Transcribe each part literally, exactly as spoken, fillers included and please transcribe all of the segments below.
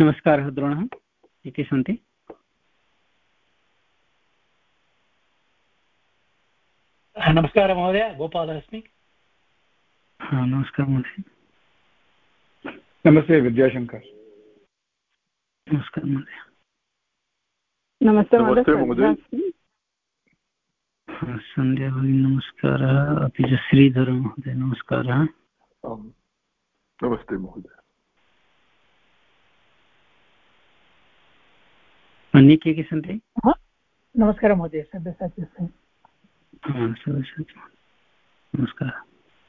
नमस्कारः द्रोणः, के सन्ति? नमस्कारः महोदय, गोपालः अस्मि। नमस्कारः महोदय। नमस्ते विद्याशङ्कर। नमस्कारः महोदय। नमस्ते महोदय। सन्ध्या भगिनी नमस्कारः, अपि च श्रीधर महोदय नमस्कारः। नमस्ते महोदय। अन्ये के के सन्ति? नमस्कारः महोदय, सब्यसाची अस्मि। नमस्कारः।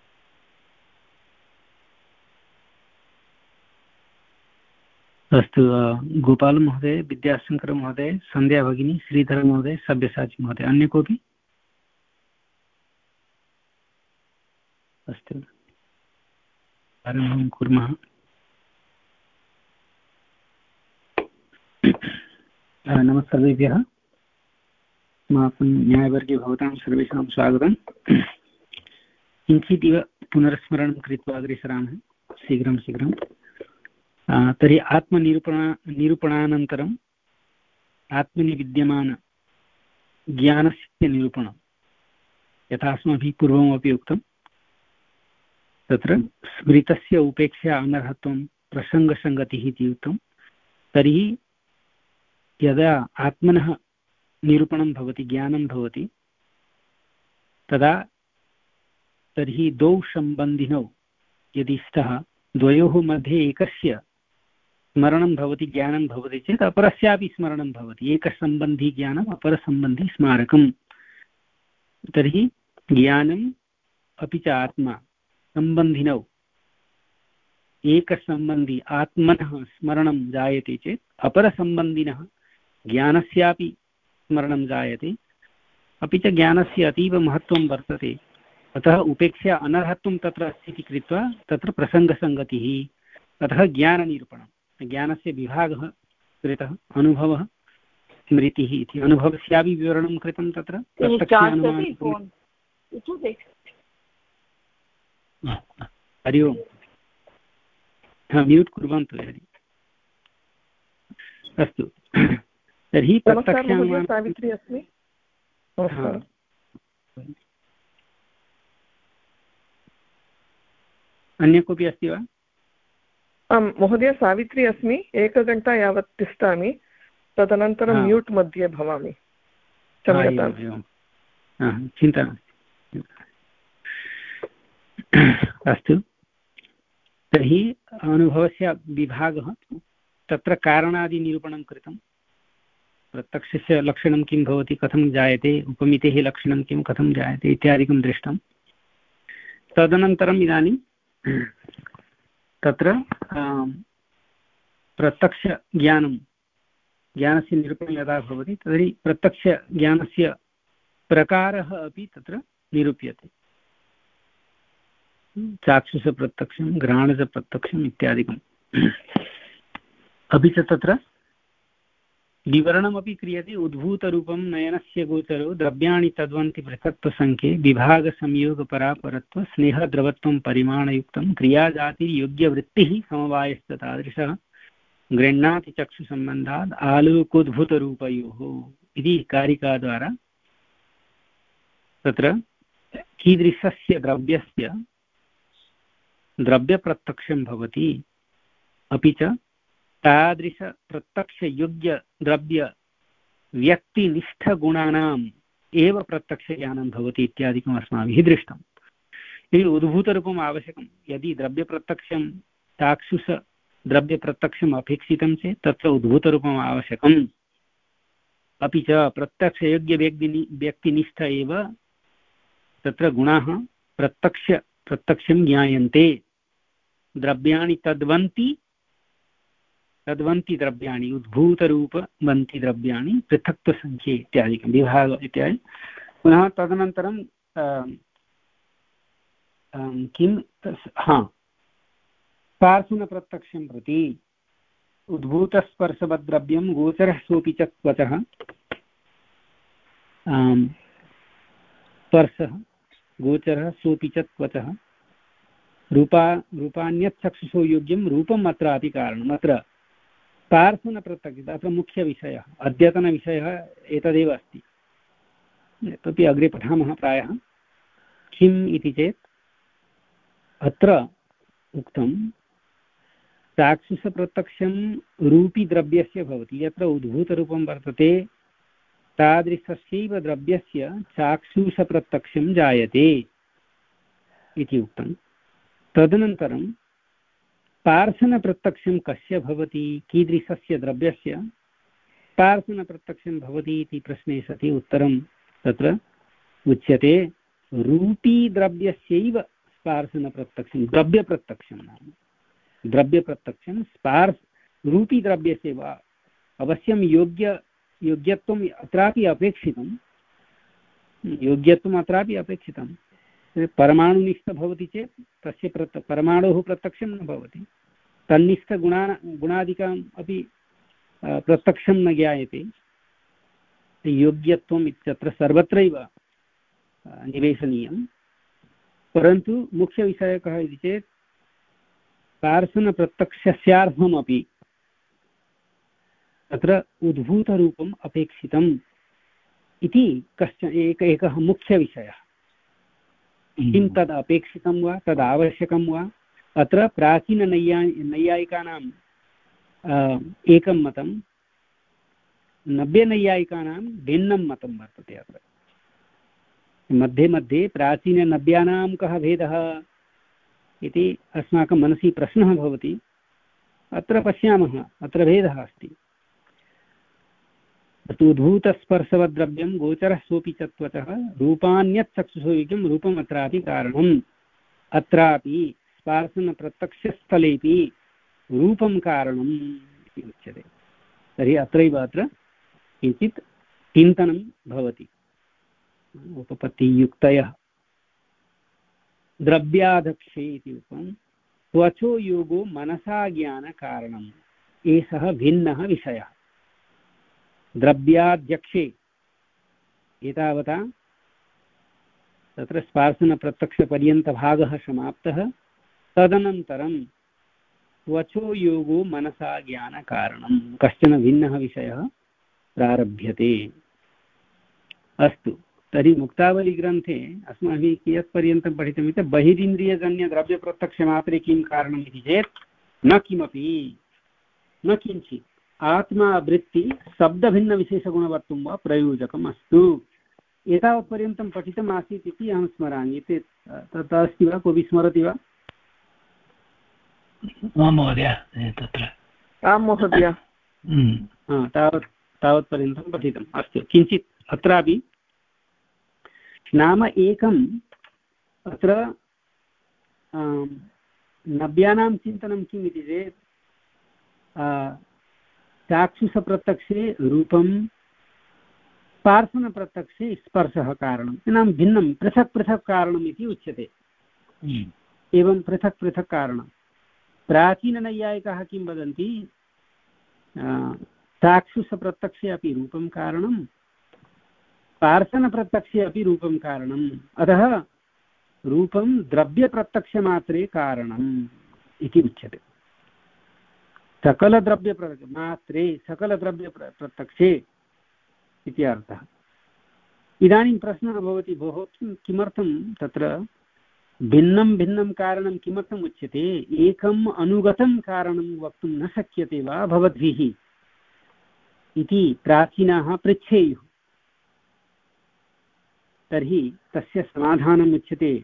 अस्तु, गोपाल महोदय, विद्याशङ्कर महोदय, सन्ध्या भगिनी, श्रीधर महोदय, सब्यसाची महोदय, अन्य कोऽपि? अस्तु, आरम्भं कुर्मः। नमः सर्वेभ्यः। अस्माकं न्यायवर्गे भवतां सर्वेषां स्वागतं। किञ्चित् इव पुनर्स्मरणं कृत्वा अग्रेसरामः शीघ्रं शीघ्रं। तर्हि आत्मनिरूपणा निरूपणानन्तरम् आत्मनि विद्यमानज्ञानस्य निरूपणं, यथा अस्माभिः पूर्वमपि उक्तं, तत्र स्मृतस्य उपेक्षा अनर्हत्वं प्रसङ्गसङ्गतिः इति उक्तं। तर्हि यदा आत्मनः निरूपणं भवति, ज्ञानं भवति, तदा तर्हि द्वौ सम्बन्धिनौ यदि स्तः, द्वयोः मध्ये एकस्य स्मरणं भवति, ज्ञानं भवति चेत् अपरस्यापि स्मरणं भवति। एकसम्बन्धी ज्ञानम् अपरसम्बन्धी स्मारकम्। तर्हि ज्ञानम् अपि च आत्मा सम्बन्धिनौ एकसम्बन्धी आत्मनः स्मरणं जायते चेत् अपरसम्बन्धिनः ज्ञानस्यापि स्मरणं जायते। अपि च ज्ञानस्य अतीव महत्त्वं वर्तते, अतः उपेक्षा अनर्हत्वं तत्र अस्ति इति कृत्वा तत्र प्रसङ्गसङ्गतिः। अतः ज्ञाननिरूपणं, ज्ञानस्य विभागः कृतः, अनुभवः स्मृतिः इति। अनुभवस्यापि विवरणं कृतं तत्र प्रत्यक्षानुमानं। हरि ओम्, म्यूट् कुर्वन्तु यदि। अस्तु, तर्हि प्रत्यक्षानुमानं। सावित्री अस्मि। अन्य कोऽपि अस्ति वा? आम् महोदय, सावित्री अस्मि। एकघण्टा यावत् तिष्ठामि, तदनन्तरं म्यूट् मध्ये भवामि। चिन्ता नास्ति। अस्तु, तर्हि अनुभवस्य विभागः, तत्र कारणादिनिरूपणं कृतं। प्रत्यक्षस्य लक्षणं किं भवति, कथं जायते, उपमितेः लक्षणं किं, कथं जायते इत्यादिकं दृष्टं। तदनन्तरम् इदानीं तत्र प्रत्यक्षज्ञानं, ज्ञानस्य निरूपणं यदा भवति तर्हि प्रत्यक्षज्ञानस्य प्रकारः अपि तत्र निरूप्यते। चाक्षुषप्रत्यक्षं, घ्राणजप्रत्यक्षम् इत्यादिकम्। अपि च तत्र विवरणमपि क्रियते। उद्भूतरूपं नयनस्य गोचरो द्रव्याणि तद्वन्ति पृथक्त्वसङ्ख्ये विभागसंयोगपरापरत्व स्नेहद्रवत्वं परिमाणयुक्तं क्रियाजातिर्योग्यवृत्तिः समवायश्च तादृशः गृह्णाति चक्षुसम्बन्धात् आलोकोद्भूतरूपयोः इति कारिकाद्वारा तत्र कीदृशस्य द्रव्यस्य द्रव्यप्रत्यक्षं भवति, अपि च तादृशप्रत्यक्षयोग्यद्रव्यव्यक्तिनिष्ठगुणानाम् एव प्रत्यक्षज्ञानं भवति इत्यादिकम् अस्माभिः दृष्टम्। यदि उद्भूतरूपम् आवश्यकं, यदि द्रव्यप्रत्यक्षं चाक्षुषद्रव्यप्रत्यक्षम् अपेक्षितं चेत् तत्र उद्भूतरूपम् आवश्यकम्। अपि च प्रत्यक्षयोग्यव्यक्ति व्यक्तिनिष्ठ एव तत्र गुणाः प्रत्यक्ष प्रत्यक्षं ज्ञायन्ते। द्रव्याणि तद्वन्ति तद्वन्ति द्रव्याणि उद्भूतरूपवन्ति द्रव्याणि पृथक्त्वसङ्ख्ये इत्यादिकं विभाग इत्यादि। पुनः तदनन्तरं किं हा स्पार्शनप्रत्यक्षं प्रति उद्भूतस्पर्शवद्द्रव्यं गोचरः सोऽपि च त्वचः स्पर्शः गोचरः सोऽपि च त्वचः रूपा रूपान्यत् चक्षुषो योग्यं रूपम् अत्रापि कारणम्। अत्र स्पार्शनप्रत्यक्ष अत्र मुख्यविषयः अद्यतनविषयः एतदेव अस्ति। तदपि अग्रे पठामः प्रायः। किम् इति चेत् अत्र उक्तं चाक्षुषप्रत्यक्षं रूपिद्रव्यस्य भवति। यत्र उद्भूतरूपं वर्तते तादृशस्यैव द्रव्यस्य चाक्षुषप्रत्यक्षं जायते इति उक्तं। तदनन्तरं पार्शनप्रत्यक्षं कस्य भवति, कीदृशस्य द्रव्यस्य पार्शनप्रत्यक्षं भवति इति प्रश्ने सति उत्तरं तत्र उच्यते रूपीद्रव्यस्यैव स्पार्शनप्रत्यक्षं द्रव्यप्रत्यक्षं नाम द्रव्यप्रत्यक्षं स्पार्श रूपीद्रव्यस्य वा अवश्यं योग्य योग्यत्वम् अत्रापि अपेक्षितं योग्यत्वम् अत्रापि अपेक्षितं परमाणुनिष्ठ भवति चेत् तस्य प्रत्य परमाणोः प्रत्यक्षं न भवति। तन्निष्ठगुणा गुणादिकम् अपि प्रत्यक्षं न ज्ञायते। योग्यत्वम् इत्यत्र सर्वत्रैव निवेशनीयं। परन्तु मुख्यविषयः कः इति चेत् पार्शनप्रत्यक्षस्यार्थमपि तत्र उद्भूतरूपम् अपेक्षितम् इति कश्चन एक एकः मुख्यविषयः। किं तद् अपेक्षितं वा तद् आवश्यकं वा अत्र प्राचीननैया नैयायिकानां एकं मतं नव्यनैयायिकानां भिन्नं मतं वर्तते। अत्र मध्ये मध्ये प्राचीननव्यानां कः भेदः इति अस्माकं मनसि प्रश्नः भवति। अत्र पश्यामः अत्र भेदः अस्ति। उद्भूतस्पर्शवद्रव्यं गोचरः सोऽपि च त्वचः रूपान्यत् चक्षुषोऽयं रूपम् अत्रापि कारणम्। अत्रापि स्पार्शनप्रत्यक्षस्थलेपि रूपं कारणम् इति उच्यते। तर्हि अत्रैव अत्र किञ्चित् चिन्तनं भवति। उपपत्तियुक्तयः द्रव्याधक्षे इति उक्तं त्वचो योगो मनसा ज्ञानकारणम्। एषः भिन्नः विषयः। द्रव्याध्यक्षे एतावता तत्र स्पार्शनप्रत्यक्षपर्यन्तभागः समाप्तः। तदनन्तरं त्वचो योगो मनसा ज्ञानकारणं कश्चन भिन्नः विषयः प्रारभ्यते। अस्तु, तर्हि मुक्तावलीग्रन्थे अस्माभिः कियत्पर्यन्तं पठितमिति बहिरिन्द्रियजन्यद्रव्यप्रत्यक्षमात्रे किं कारणम् इति चेत् न किमपि न किञ्चित् आत्मा वृत्ति शब्दभिन्नविशेषगुणवर्तुं वा प्रयोजकम् अस्तु। एतावत्पर्यन्तं पठितम् आसीत् इति अहं स्मरामि। तत् अस्ति वा, कोऽपि स्मरति वा? आं महोदय, तत्र आं महोदय तावत् तावत्पर्यन्तं पठितम्। अस्तु, किञ्चित् अत्रापि नाम एकम् अत्र नव्यानां चिन्तनं किम् इति चेत् चाक्षुषप्रत्यक्षे रूपं स्पार्शनप्रत्यक्षे स्पर्शः कारणं नाम भिन्नं पृथक् पृथक् कारणम् इति उच्यते। एवं पृथक् पृथक् कारणं प्राचीननैयायिकाः किं वदन्ति चाक्षुषप्रत्यक्षे अपि रूपं कारणं स्पार्शनप्रत्यक्षे अपि रूपं कारणम्। अतः रूपं द्रव्यप्रत्यक्षमात्रे कारणम् इति उच्यते। सकलद्रव्यमात्रे सकलद्रव्यप्रत्यक्षे इति अर्थः। इदानीं प्रश्नः भवति, भोः किमर्थं तत्र भिन्नं भिन्नं कारणं किमर्थम् उच्यते, एकम् अनुगतं कारणं वक्तुं न शक्यते वा भवद्भिः इति प्राचीनाः पृच्छेयुः। तर्हि तस्य समाधानम् उच्यते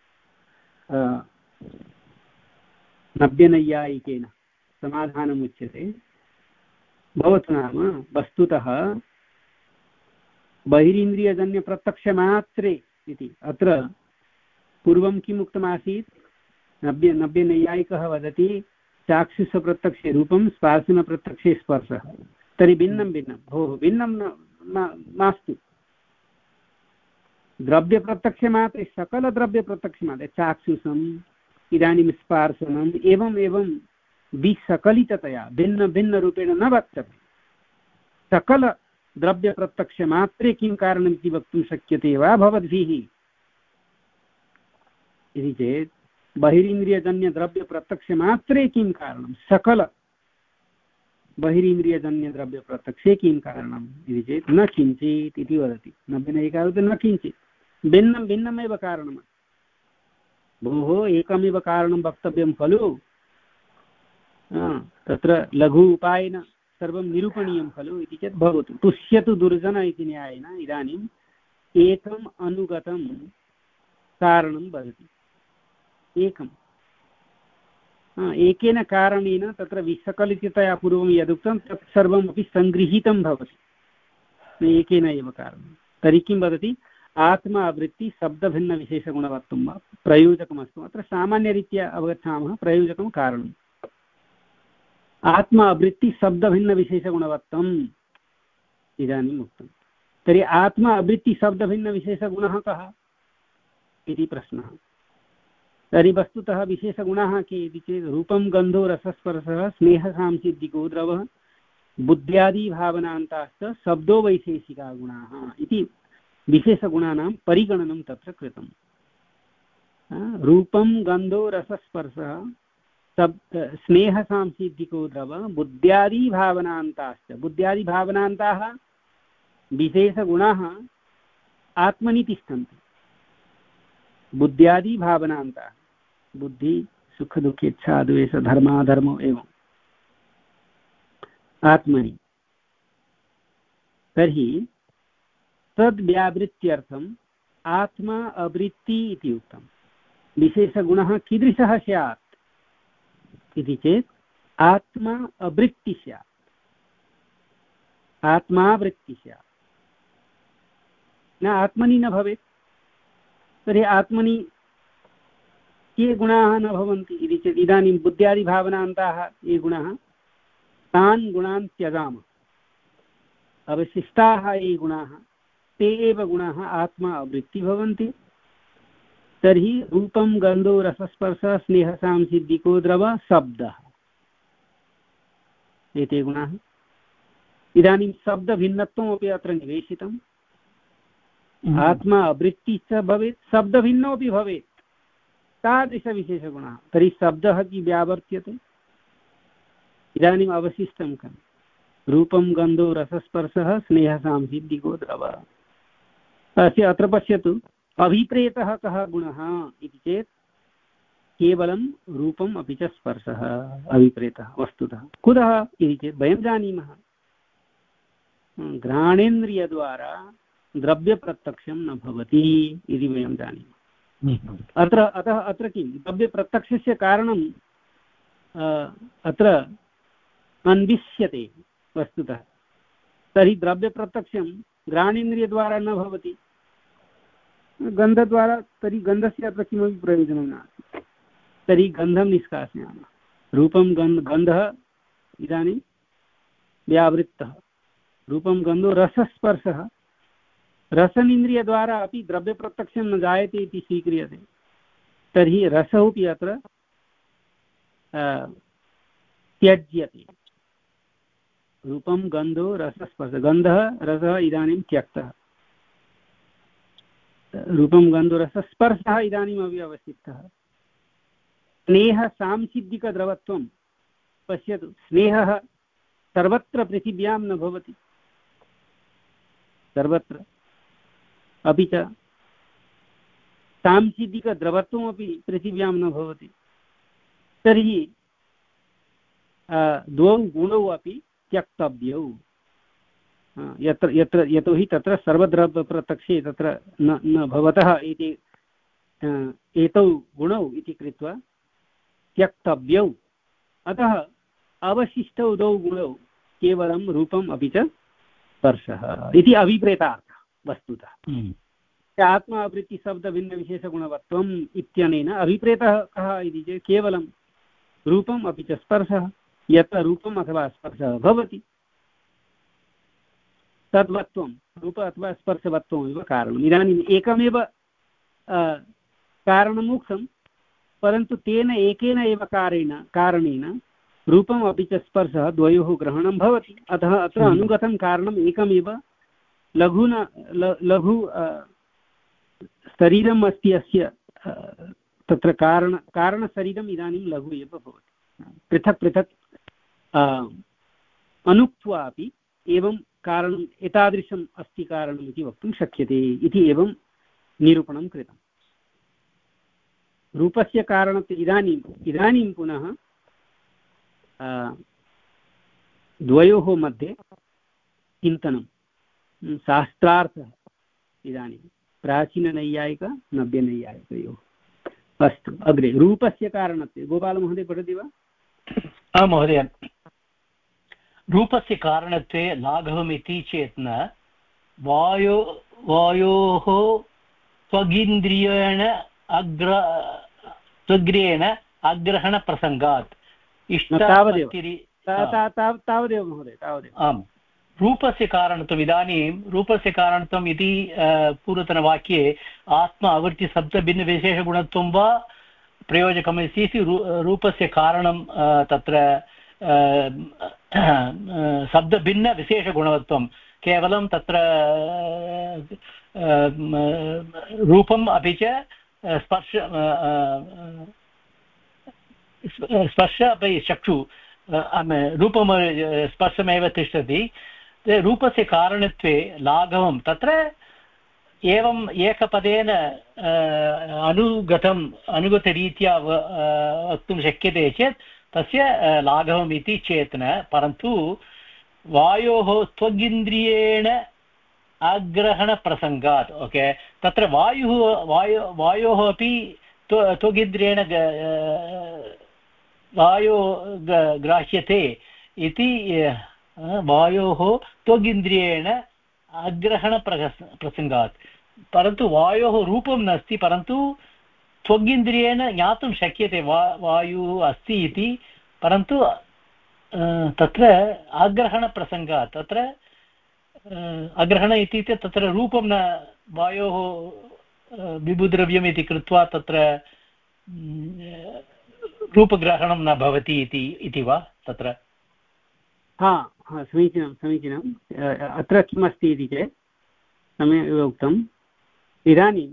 नव्यनैयायिकेन। समाधानम् उच्यते भवतु नाम वस्तुतः बहिरीन्द्रियजन्यप्रत्यक्षमात्रे इति। अत्र पूर्वं किम् उक्तमासीत्, नव्य नव्यनैयायिकः वदति चाक्षुषप्रत्यक्षे रूपं स्पार्शनप्रत्यक्षे स्पर्शः। तर्हि भिन्नं भिन्नं भोः भिन्नं मास्तु। द्रव्यप्रत्यक्षमात्रे सकलद्रव्यप्रत्यक्षमात्रे चाक्षुषम् इदानीं स्पार्शनम् एवम् एवं विसकलिततया भिन्न भिन्नरूपेण न वक्तव्यं। सकलद्रव्यप्रत्यक्षमात्रे किं कारणम् इति वक्तुं शक्यते वा भवद्भिः इति चेत् बहिरीन्द्रियजन्यद्रव्यप्रत्यक्षमात्रे किं कारणं, सकल बहिरीन्द्रियजन्यद्रव्यप्रत्यक्षे किं कारणम् इति चेत् न किञ्चित् इति वदति न भिन्नैकावत् न किञ्चित् भिन्नं भिन्नमेव कारणम् भोः एकमेव कारणं वक्तव्यं खलु तत्र लघु उपायेन सर्वं निरूपणीयं खलु इति चेत् भवतु तुष्यतु दुर्जन इति न्यायेन इदानीम् एकम् अनुगतं कारणं वदति एकम् एकेन कारणेन तत्र विसकलिततया पूर्वं यदुक्तं तत् सर्वमपि सङ्गृहीतं भवति एकेन एव कारणेन तर्हि किं वदति आत्मा आवृत्ति शब्दभिन्नविशेषगुणवत्वं वा प्रयोजकमस्तु अत्र सामान्यरीत्या अवगच्छामः प्रयोजकं कारणम् आत्मा आवृत्ति शब्दभिन्नविशेषगुणवत्वम् इदानीम् उक्तं तर्हि आत्मा आवृत्ति शब्दभिन्नविशेषगुणः कः इति प्रश्नः तर्हि वस्तुतः विशेषगुणाः के इति चेत् रूपं गन्धो रसस्पर्शः स्नेहसांसिद्धिको द्रवः बुद्ध्यादिभावनान्ताश्च शब्दो वैशेषिका गुणाः इति विशेषगुणानां परिगणनं तत्र कृतं रूपं गन्धो रसस्पर्शः शब्द स्नेहसांसिद्धिको द्रवः बुद्ध्यादिभावनान्ताश्च बुद्ध्यादिभावनान्ताः विशेषगुणाः आत्मनि तिष्ठन्ति बुद्ध्यादिभावनान्ताः बुद्धि सुख दुःखेच्छा द्वेष धर्माधर्मो एवं आत्मनि तर्हि तद्व्यावृत्त्यर्थम् आत्मा आवृत्ति इति उक्तं विशेषगुणः कीदृशः स्यात् इति चेत् आत्मा आवृत्ति स्यात् आत्मावृत्ति स्यात् न आत्मनि न भवेत् तर्हि आत्मनि के गुणाः न भवन्ति इति चेत् इदानीं बुद्ध्यादिभावनान्ताः ये गुणाः तान् गुणान् त्यजामः अवशिष्टाः ये गुणाः ते एव गुणाः आत्मा आवृत्ति भवन्ति तर्हि रूपं गन्धो रसस्पर्शः स्नेहसांसिद्धिको द्रव शब्दः एते गुणाः इदानीं शब्दभिन्नत्वमपि अत्र निवेशितम् आत्मा आवृत्ति च भवेत् शब्दभिन्नोऽपि भवेत् तादृशविशेषगुणः तर्हि शब्दः कि व्यावर्त्यते इदानीम् अवशिष्टं कं रूपं गन्धो रसस्पर्शः स्नेहसांसिद्धिको द्रवः अस्य अत्र पश्यतु अभिप्रेतः कः गुणः इति चेत् केवलं रूपम् अपि च स्पर्शः अभिप्रेतः वस्तुतः कुतः इति चेत् वयं जानीमः घ्राणेन्द्रियद्वारा द्रव्यप्रत्यक्षं न भवति इति वयं जानीमः अत्र अतः अत्र किं द्रव्यप्रत्यक्षस्य कारणं अत्र अन्विष्यते वस्तुतः तर्हि द्रव्यप्रत्यक्षं घ्राणेन्द्रियद्वारा न भवति गन्धद्वारा तर्हि गन्धस्य अत्र किमपि प्रयोजनं नास्ति तर्हि गन्धं निष्कासयामः रूपं गन्ध गन्धः इदानीं व्यावृत्तः रूपं गन्धो रसस्पर्शः रसनिन्द्रियद्वारा अपि द्रव्यप्रत्यक्षं न जायते इति स्वीक्रियते तर्हि रसोऽपि अत्र त्यज्यते रूपं गन्धो रसस्पर्शः गन्धः रसः इदानीं त्यक्तः रूपं गन्धो रसस्पर्शः इदानीमपि अवशिष्टः स्नेहसांसिद्धिकद्रवत्वं पश्यतु स्नेहः सर्वत्र पृथिव्यां न भवति सर्वत्र अपि च सांसिद्धिकद्रवत्वमपि पृथिव्यां न भवति तर्हि द्वौ गुणौ अपि त्यक्तव्यौ यत्र यत्र यतोहि तत्र सर्वद्रव्यप्रत्यक्षे तत्र न न भवतः इति एतौ गुणौ इति कृत्वा त्यक्तव्यौ अतः अवशिष्टौ द्वौ गुणौ केवलं रूपम् अपि च स्पर्शः इति अभिप्रेतार्थः वस्तुतः आत्मा आवृत्ति शब्दभिन्नविशेषगुणवत्वम् इत्यनेन अभिप्रेतः कः इति चेत् केवलं रूपम् अपि च स्पर्शः यत्र रूपम् अथवा स्पर्शः भवति तद्वत्वं रूप अथवा स्पर्शवत्वमेव कारणम् इदानीम् एकमेव कारणमुक्तं परन्तु तेन एकेन एव कारेण कारणेन रूपम् अपि च स्पर्शः द्वयोः ग्रहणं भवति अतः अत्र अनुगतं कारणम् एकमेव लघु न लघु शरीरम् अस्ति अस्य तत्र कारण कारणशरीरम् इदानीं लघु एव भवति पृथक् पृथक् अनुक्त्वा अपि एवं कारणम् एतादृशम् अस्ति कारणम् इति वक्तुं शक्यते इति एवं निरूपणं कृतम्। रूपस्य कारणत्वे इदानीम् इदानीं पुनः द्वयोः मध्ये चिन्तनं शास्त्रार्थः इदानीं प्राचीननैयायिक नव्यनैयायिकयोः। अस्तु अग्रे रूपस्य कारणत्वे गोपालमहोदय पठति वा? आं महोदय, रूपस्य कारणत्वे लाघवमिति चेत् न वायो वायोः स्वगिन्द्रियेण अग्र स्वग्रेण अग्रहणप्रसङ्गात् तावदेव तावदेव महोदय तावदेव। आम्, रूपस्य कारणत्वम् इदानीं रूपस्य कारणत्वम् इति पूर्वतनवाक्ये आत्मा आवृत्ति शब्दभिन्नविशेषगुणत्वं वा प्रयोजकमस्ति इति रूपस्य कारणं तत्र शब्दभिन्नविशेषगुणत्वं केवलं तत्र रूपम् अपि च स्पर्श स्पर्श अपि चक्षु रूपं स्पर्शमेव तिष्ठति। रूपस्य कारणत्वे लाघवं तत्र एवम् एकपदेन अनुगतम् अनुगतरीत्या वक्तुं शक्यते चेत् तस्य लाघवम् इति चेत् न, परन्तु वायोः त्वगिन्द्रियेण आग्रहणप्रसङ्गात् ओके तत्र वायुः वायु वायोः अपि त्वगिन्द्रियेण वायो ग्राह्यते इति वायोः त्वगिन्द्रियेण आग्रहणप्रसङ्गात्, परन्तु वायोः रूपं नास्ति परन्तु त्वगिन्द्रियेण ज्ञातुं शक्यते वा वायुः अस्ति इति, परन्तु तत्र आग्रहणप्रसङ्गात् तत्र अग्रहण इत्युक्ते तत्र रूपं न वायोः विभुद्रव्यम् इति कृत्वा तत्र रूपग्रहणं न भवति इति इति वा तत्र? हा हा समीचीनं समीचीनम्। अत्र किमस्ति इति चेत् सम्यक् उक्तम्। इदानीं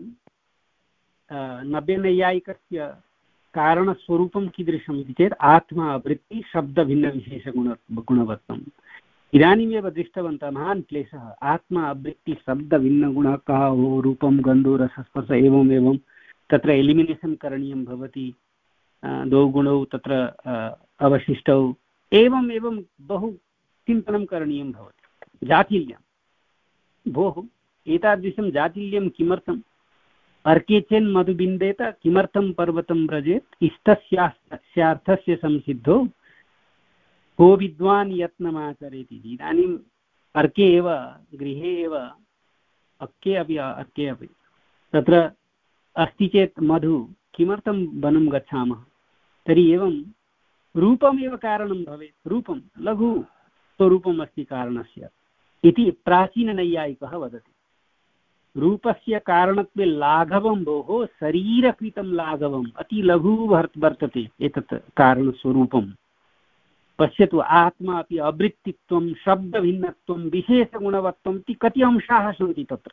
नव्यनैयायिकस्य कारणस्वरूपं कीदृशम् इति चेत् आत्मा वृत्ति शब्दभिन्नविशेषगुण गुणवत्तम्। इदानीमेव दृष्टवन्तः महान् क्लेशः आत्मा अवृत्ति शब्दभिन्नगुणः कः रूपं गन्धो रसस्पर्श एवम् एवं तत्र एलिमिनेशन् करणीयं भवति, द्वौ गुणौ तत्र अवशिष्टौ एवम् एवं बहु चिन्तनं करणीयं भवति। जातिल्यं भोः एतादृशं जातिल्यं किमर्थम्? अर्के चेन्मधुबिन्देत किमर्थं पर्वतं व्रजेत् इष्टस्यार्थस्य संसिद्धो को विद्वान् यत्नमाचरेति। इदानीम् अर्के एव गृहे एव अक्के अपि अर्के अपि तत्र अस्ति चेत् मधु किमर्थं वनं गच्छामः? तर्हि एवं रूपमेव कारणं भवेत्, रूपं लघु स्वरूपम् अस्ति कारणस्य इति प्राचीननैयायिकः वदति। रूपस्य कारणत्वे लाघवं भोः शरीरकृतं लाघवम् अति लघु वर्तते एतत् कारणस्वरूपं। पश्यतु आत्मा अपि अवृत्तित्वं शब्दभिन्नत्वं विशेषगुणवत्वम् इति कति अंशाः सन्ति तत्र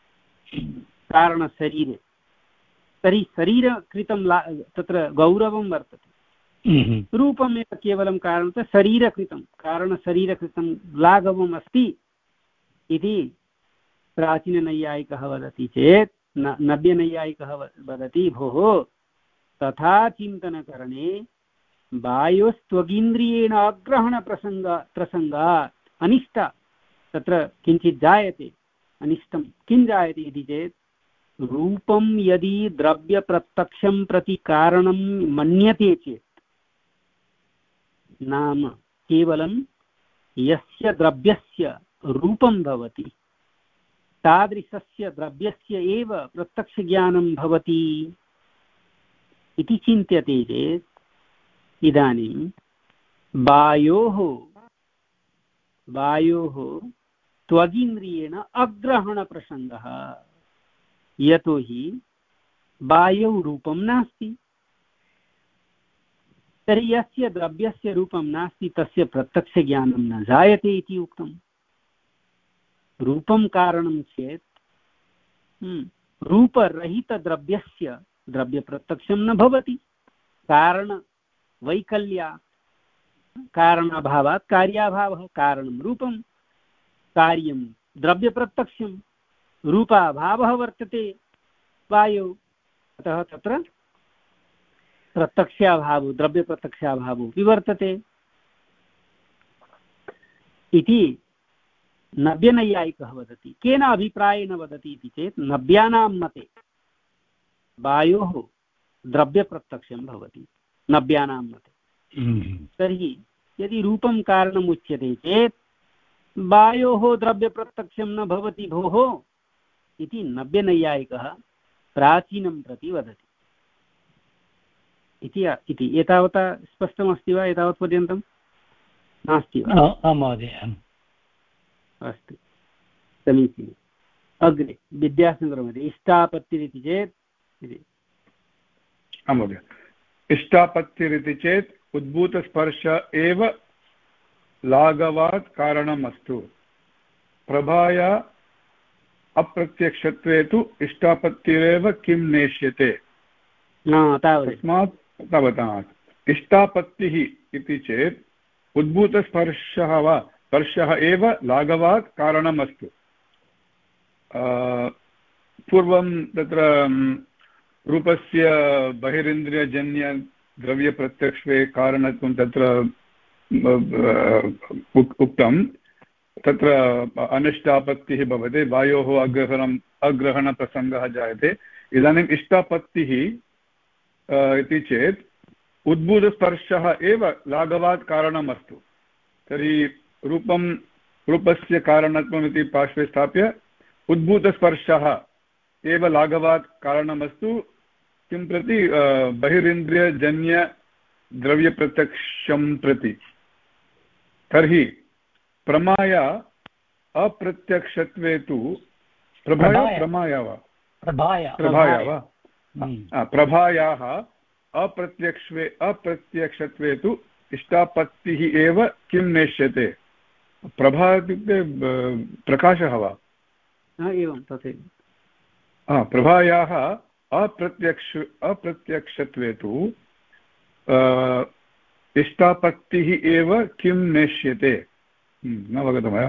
कारणशरीरे। तर्हि शरीरकृतं ला तत्र गौरवं वर्तते, रूपमेव केवलं कारणतः शरीरकृतं कारणशरीरकृतं लाघवम् अस्ति इति प्राचीननैयायिकः वदति चेत् न नव्यनैयायिकः वदति भोः तथा चिन्तनकरणे वायोस्त्वगिन्द्रियेण अग्रहणप्रसङ्ग प्रसङ्गात् अनिष्ट तत्र किञ्चित् जायते। अनिष्टं किं जायते इति चेत् रूपं यदि द्रव्यप्रत्यक्षं प्रति कारणं मन्यते चेत् नाम केवलं यस्य द्रव्यस्य रूपं भवति तादृशस्य द्रव्यस्य एव प्रत्यक्षज्ञानं भवति इति चिन्त्यते चेत् इदानीं वायोः वायोः त्वगिन्द्रियेण अग्रहणप्रसङ्गः, यतोहि वायौ रूपं नास्ति। तर्हि यस्य द्रव्यस्य रूपं नास्ति तस्य प्रत्यक्षज्ञानं न जायते इति उक्तम्। रूपं कारणं चेत् रूपरहितद्रव्यस्य द्रव्यप्रत्यक्षं न भवति कारणवैकल्यात्। कारणाभावात् कार्याभावः, कारणं रूपं, कार्यं द्रव्यप्रत्यक्षं, रूपाभावः वर्तते वायौ, अतः तत्र प्रत्यक्षाभावो द्रव्यप्रत्यक्षाभावो विवर्तते इति नव्यनैयायिकः वदति। केन अभिप्रायेण वदति इति चेत् नव्यानां मते वायोः द्रव्यप्रत्यक्षं भवति नव्यानां मते। तर्हि यदि रूपं कारणम् उच्यते चेत् वायोः द्रव्यप्रत्यक्षं न भवति भोः इति नव्यनैयायिकः प्राचीनं प्रति वदति इति इति एतावता स्पष्टमस्ति वा? एतावत्पर्यन्तं नास्ति वा? आम् महोदय। अस्तु, समीचीनम्। अग्रे विद्यासङ्ग्रहमध्ये इष्टापत्तिरिति चेत् आं महोदय, इष्टापत्तिरिति चेत् उद्भूतस्पर्श एव लाघवात् कारणम् अस्तु। प्रभाया अप्रत्यक्षत्वे तु इष्टापत्तिरेव किं नेष्यते। तस्मात् तावता इष्टापत्तिः इति चेत् उद्भूतस्पर्शः वा स्पर्शः एव लाघवात् कारणम् अस्तु। पूर्वं तत्र रूपस्य बहिरिन्द्रियजन्यद्रव्यप्रत्यक्षे कारणत्वं तत्र उक्तं, तत्र अनिष्टापत्तिः भवति, वायोः अग्रहणम् अग्रहणप्रसङ्गः जायते। इदानीम् इष्टापत्तिः इति चेत् उद्भूतस्पर्शः एव लाघवात् कारणम् अस्तु। तर्हि रूपं रूपस्य कारणत्वम् इति पार्श्वे स्थाप्य उद्भूतस्पर्शः एव लाघवात् कारणमस्तु किं प्रति बहिरिन्द्रियजन्यद्रव्यप्रत्यक्षं प्रति। तर्हि प्रमाया अप्रत्यक्षत्वे तु प्रभाया प्रमाया वा प्रभाया वा प्रभायाः अप्रत्यक्षे अप्रत्यक्षत्वे तु इष्टापत्तिः एव किं नेष्यते। प्रभा इत्युक्ते प्रकाशः वा? एवं तथैव। प्रभायाः अप्रत्यक्ष अप्रत्यक्षत्वे तु इष्टापत्तिः एव किं नेष्यते। न अवगतं मया।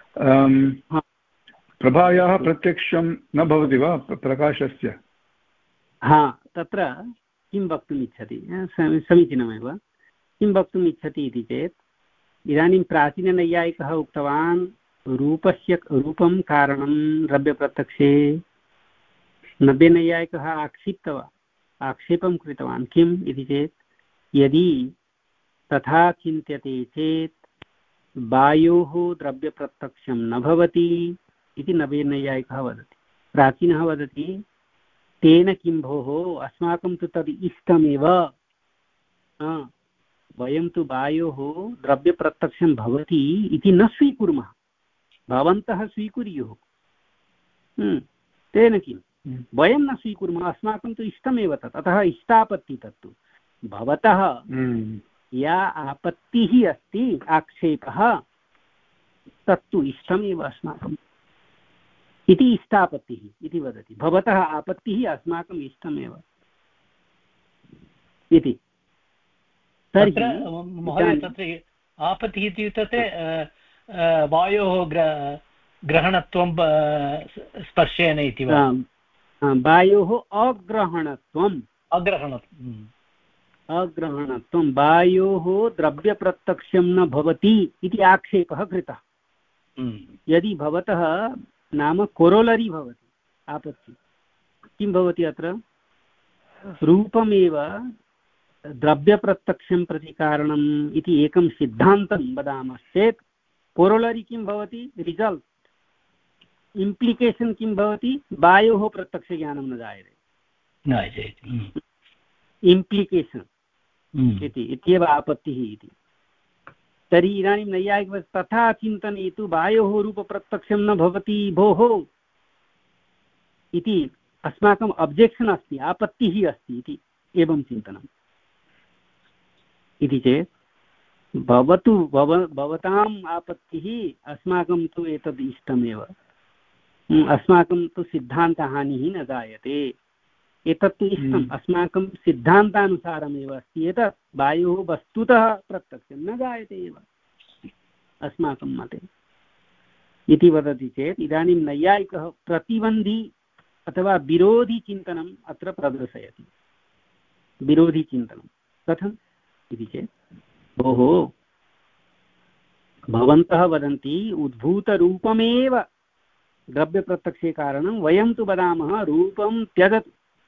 प्रभायाः प्रत्यक्षं न भवति वा प्रकाशस्य? हा, तत्र किं वक्तुम् इच्छति, समीचीनमेव। किं वक्तुम् इच्छति इति चेत् इदानीं प्राचीननैयायिकः उक्तवान् रूपस्य रूपं कारणं द्रव्यप्रत्यक्षे। नव्यनैयायिकः आक्षिप्तवान् आक्षेपं कृतवान् किम् इति चेत् यदि तथा चिन्त्यते चेत् वायोः द्रव्यप्रत्यक्षं न भवति इति नव्यनैयायिकः वदति। प्राचीनः वदति तेन किं भोः, अस्माकं तु तद् इष्टमेव, वयं तु वायोः द्रव्यप्रत्यक्षं भवति इति न स्वीकुर्मः, भवन्तः स्वीकुर्युः। तेन किं, वयं न स्वीकुर्मः, अस्माकं तु इष्टमेव तत्, अतः इष्टापत्ति तत्तु भवतः या आपत्तिः अस्ति, आक्षेपः, तत्तु इष्टमेव अस्माकम् इति इष्टापत्तिः इति वदति। भवतः आपत्तिः अस्माकम् इष्टमेव इति। तत्र महोदय तत्र आपत्तिः इत्युक्ते वायोः ग्रहणत्वं स्पर्शेन इति वा? वायोः अग्रहणत्वम् अग्रहणत्वम् अग्रहणत्वं वायोः द्रव्यप्रत्यक्षं न भवति इति आक्षेपः कृतः। यदि भवतः नाम कोरोलरी भवति आपत्ति, किं भवति अत्र? रूपमेव द्रव्यप्रत्यक्षं प्रति कारणम् इति एकं सिद्धान्तं वदामश्चेत् कोरोलरी किं भवति? रिजल्ट्, इम्प्लिकेशन् किं भवति? वायोः प्रत्यक्षज्ञानं न जायते, इम्प्लिकेशन् इति इत्येव आपत्तिः इति। तर्हि इदानीं नैयायिकः तथा चिन्तने तु वायोः रूपप्रत्यक्षं न भवति भोः इति अस्माकम् अब्जेक्शन् अस्ति, आपत्तिः अस्ति इति एवं चिन्तनम् इति चेत् भवतु भव भवताम् आपत्तिः, अस्माकं तु एतद् इष्टमेव, अस्माकं तु सिद्धान्तहानिः न जायते एतत्तु इष्टम् अस्माकं सिद्धान्तानुसारमेव अस्ति एतत् वायुः वस्तुतः प्रत्यक्षं न जायते एव अस्माकं मते इति वदति चेत् इदानीं नैयायिकः प्रतिबन्धी अथवा विरोधिचिन्तनम् अत्र प्रदर्शयति। विरोधिचिन्तनं कथम् इति चेत् भोः भवन्तः वदन्ति उद्भूतरूपमेव द्रव्यप्रत्यक्षे कारणं, वयं तु वदामः रूपं त्यजतु,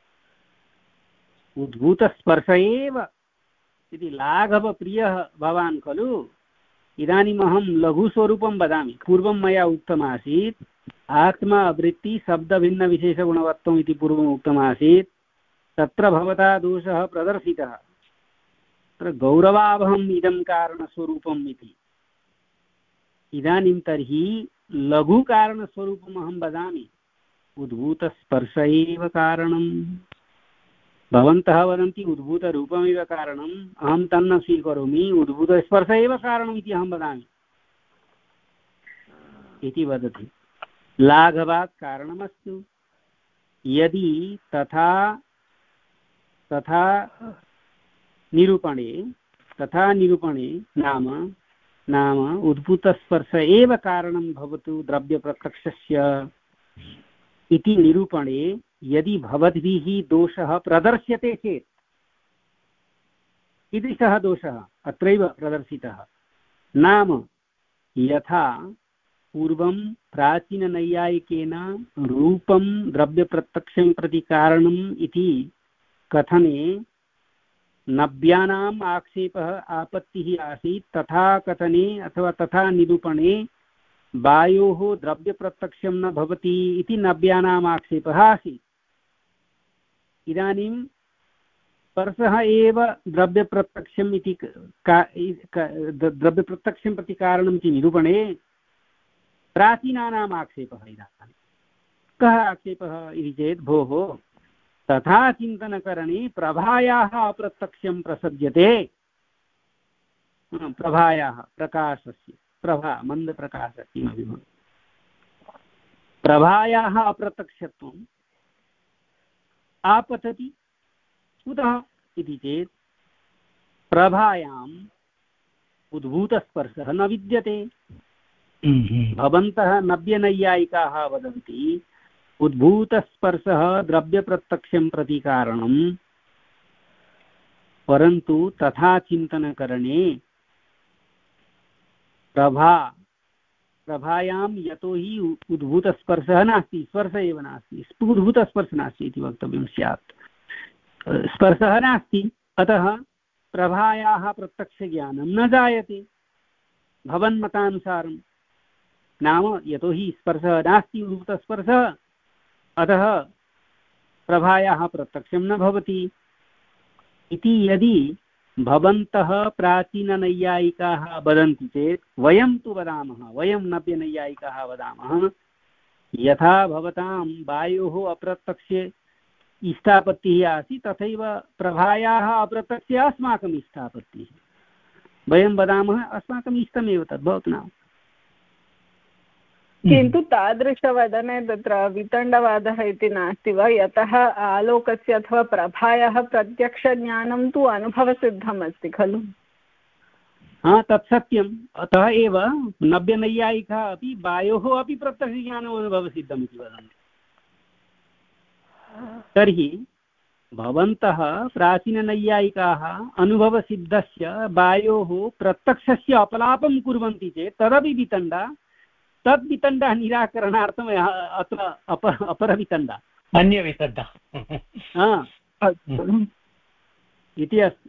उद्भूतस्पर्श एव इति। लाघवप्रियः भवान् खलु। इदानीम् अहं लघुस्वरूपं वदामि। पूर्वं मया उक्तमासीत् आत्मा आवृत्ति शब्दभिन्नविशेषगुणवत्वम् इति पूर्वम् उक्तमासीत्। तत्र भवता दोषः प्रदर्शितः। तत्र गौरवावहम् इदं कारणस्वरूपम् इति। इदानीं तर्हि लघुकारणस्वरूपम् अहं वदामि, उद्भूतस्पर्श एव कारणम्। भवन्तः वदन्ति उद्भूतरूपमेव कारणम्, अहं तन्न स्वीकरोमि, उद्भूतस्पर्श एव कारणम् इति अहं वदामि इति वदति। लाघवात् कारणमस्तु। यदि तथा तथा निरूपणे तथा निरूपणे नाम नाम उद्भूतस्पर्श एव कारणं भवतु द्रव्यप्रत्यक्षस्य इति निरूपणे यदि भवद्भिः दोषः प्रदर्श्यते चेत्, कीदृशः दोषः अत्रैव प्रदर्शितः, नाम यथा पूर्वं प्राचीननैयायिकेन रूपं द्रव्यप्रत्यक्षं प्रति कारणम् इति कथने नव्यानाम् आक्षेपः आपत्तिः आसीत्, तथा कथने अथवा तथा निरूपणे वायोः द्रव्यप्रत्यक्षं न भवति इति नव्यानाम् आक्षेपः आसीत्। इदानीं स्पर्शः एव द्रव्यप्रत्यक्षम् इति द्रव्यप्रत्यक्षं प्रति कारणम् इति निरूपणे प्राचीनानाम् आक्षेपः। इदानीं कः आक्षेपः इति चेत् भोः तथा चिन्तनकरणे प्रभायाः अप्रत्यक्षं प्रसज्यते। प्रभायाः प्रकाशस्य प्रभा मन्दप्रकाशः किमपि प्रभायाः अप्रत्यक्षत्वम् आपतति। कुतः इति चेत् प्रभायाम् उद्भूतस्पर्शः न विद्यते। भवन्तः नव्यनैयायिकाः वदन्ति उद्भूतस्पर्शः द्रव्यप्रत्यक्षं प्रति कारणम्, परन्तु तथा चिन्तनकरणे प्रभा प्रभायां यतोहि उद्भूतस्पर्शः नास्ति, स्पर्श एव नास्ति, उद्भूतस्पर्श नास्ति इति वक्तव्यं स्यात्। स्पर्शः नास्ति, अतः प्रभायाः प्रत्यक्षज्ञानं न जायते भवन्मतानुसारं। नाम यतोहि स्पर्शः नास्ति, उद्भूतस्पर्शः, अतः प्रभायाः प्रत्यक्षं न भवति इति यदि भवन्तः प्राचीननैयायिकाः वदन्ति चेत् वयं तु वदामः, वयं नव्यनैयायिकाः वदामः यथा भवतां वायोः अप्रत्यक्षे इष्टापत्तिः आसीत् तथैव प्रभायाः अप्रत्यक्षे अस्माकम् इष्टापत्तिः। वयं वदामः अस्माकम् इष्टमेव तद् भवतु नाम। किन्तु तादृशवदने तत्र वितण्डवादः इति नास्ति वा? यतः आलोकस्य अथवा प्रभायाः प्रत्यक्षज्ञानं तु अनुभवसिद्धम् अस्ति खलु। हा तत् सत्यम्। अतः एव नव्यनैयायिकाः अपि वायोः अपि प्रत्यक्षज्ञानम् अनुभवसिद्धम् इति वदन्ति। तर्हि भवन्तः प्राचीननैयायिकाः अनुभवसिद्धस्य वायोः प्रत्यक्षस्य अपलापं कुर्वन्ति चेत् तदपि वितण्डा। तद् वितण्डः निराकरणार्थम् अत्र अप अपरवितण्डा अन्यवितण्डा इति अस्ति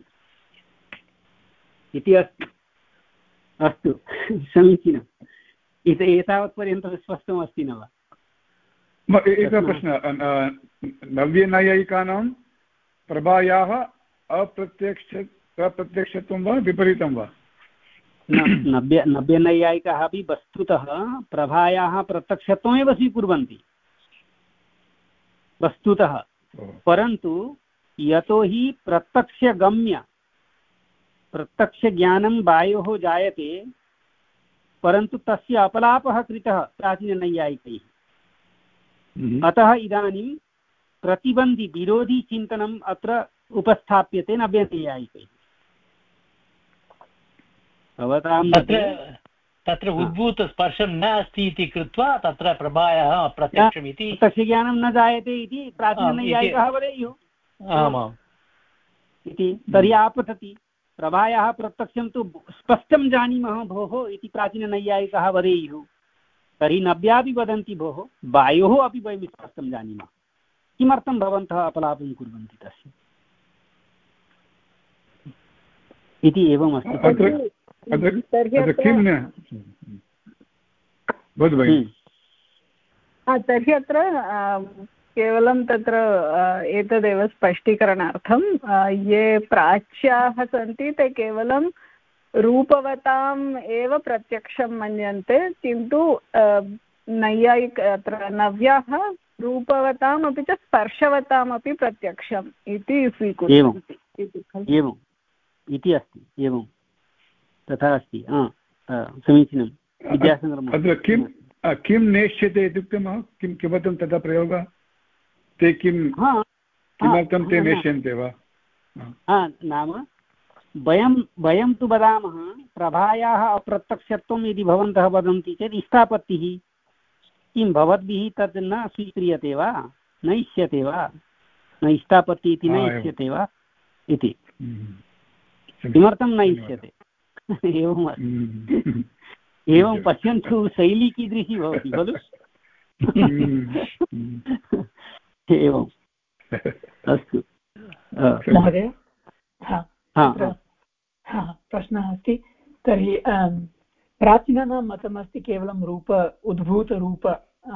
इति अस्ति। अस्तु समीचीनम्। इत एतावत्पर्यन्तं स्पष्टमस्ति न वा? एकः प्रश्नः। नव्यनैयायिकानां प्रभायाः अप्रत्यक्ष अप्रत्यक्षत्वं वा विपरीतं वा? नव्य नव्यनैयायिकाः अपि वस्तुतः प्रभायाः प्रत्यक्षत्वमेव स्वीकुर्वन्ति वस्तुतः, परन्तु यतोहि प्रत्यक्षगम्य प्रत्यक्षज्ञानं वायोः जायते, परन्तु तस्य अपलापः कृतः प्राचीननैयायिकैः। अतः इदानीं प्रतिबन्धि विरोधी चिन्तनम् अत्र उपस्थाप्यते नव्यनैयायिकैः। भवतां तत्र उद्भूतस्पर्शं न अस्ति इति कृत्वा तत्र प्रभायः अप्रत्यक्षमिति प्रत्यक्षज्ञानं न जायते इति प्राचीननैयायिकाः वदेयुः। आमाम् इति तर्हि आपतति प्रभायाः प्रत्यक्षं तु स्पष्टं जानीमः भोः इति प्राचीननैयायिकाः वदेयुः। तर्हि नव्यापि वदन्ति भोः वायोः अपि वयं स्पष्टं जानीमः, किमर्थं भवन्तः अपलापं कुर्वन्ति तस्य इति एवम् अस्ति। तर्हि अत्र केवलं तत्र एतदेव स्पष्टीकरणार्थं ये प्राच्याः सन्ति ते केवलं रूपवताम् एव प्रत्यक्षं मन्यन्ते, किन्तु नैयायिक अत्र नव्याः रूपवताम् अपि च स्पर्शवतामपि प्रत्यक्षम् इति स्वीकुर्वन्ति एवम् इति अस्ति। एवं तथा अस्ति। समीचीनं। अत्र किं किं नेष्यते इत्युक्ते किं किमर्थं तथा प्रयोगः? ते किं किमर्थं ते नेष्यन्ते वा? नाम वयं वयं तु वदामः प्रभायाः अप्रत्यक्षत्वं यदि भवन्तः वदन्ति चेत् इष्टापत्तिः, किं भवद्भिः तत् न स्वीक्रियते वा, न इष्यते वा, न इष्टापत्तिः इति न इष्यते वा इति। किमर्थं न इष्यते? एवम् अस्ति। एवं पश्यन्तु शैली कीदृशी भवति खलु। एवम् अस्तु महोदय। प्रश्नः अस्ति। तर्हि प्राचीनानां मतमस्ति केवलं रूप उद्भूतरूप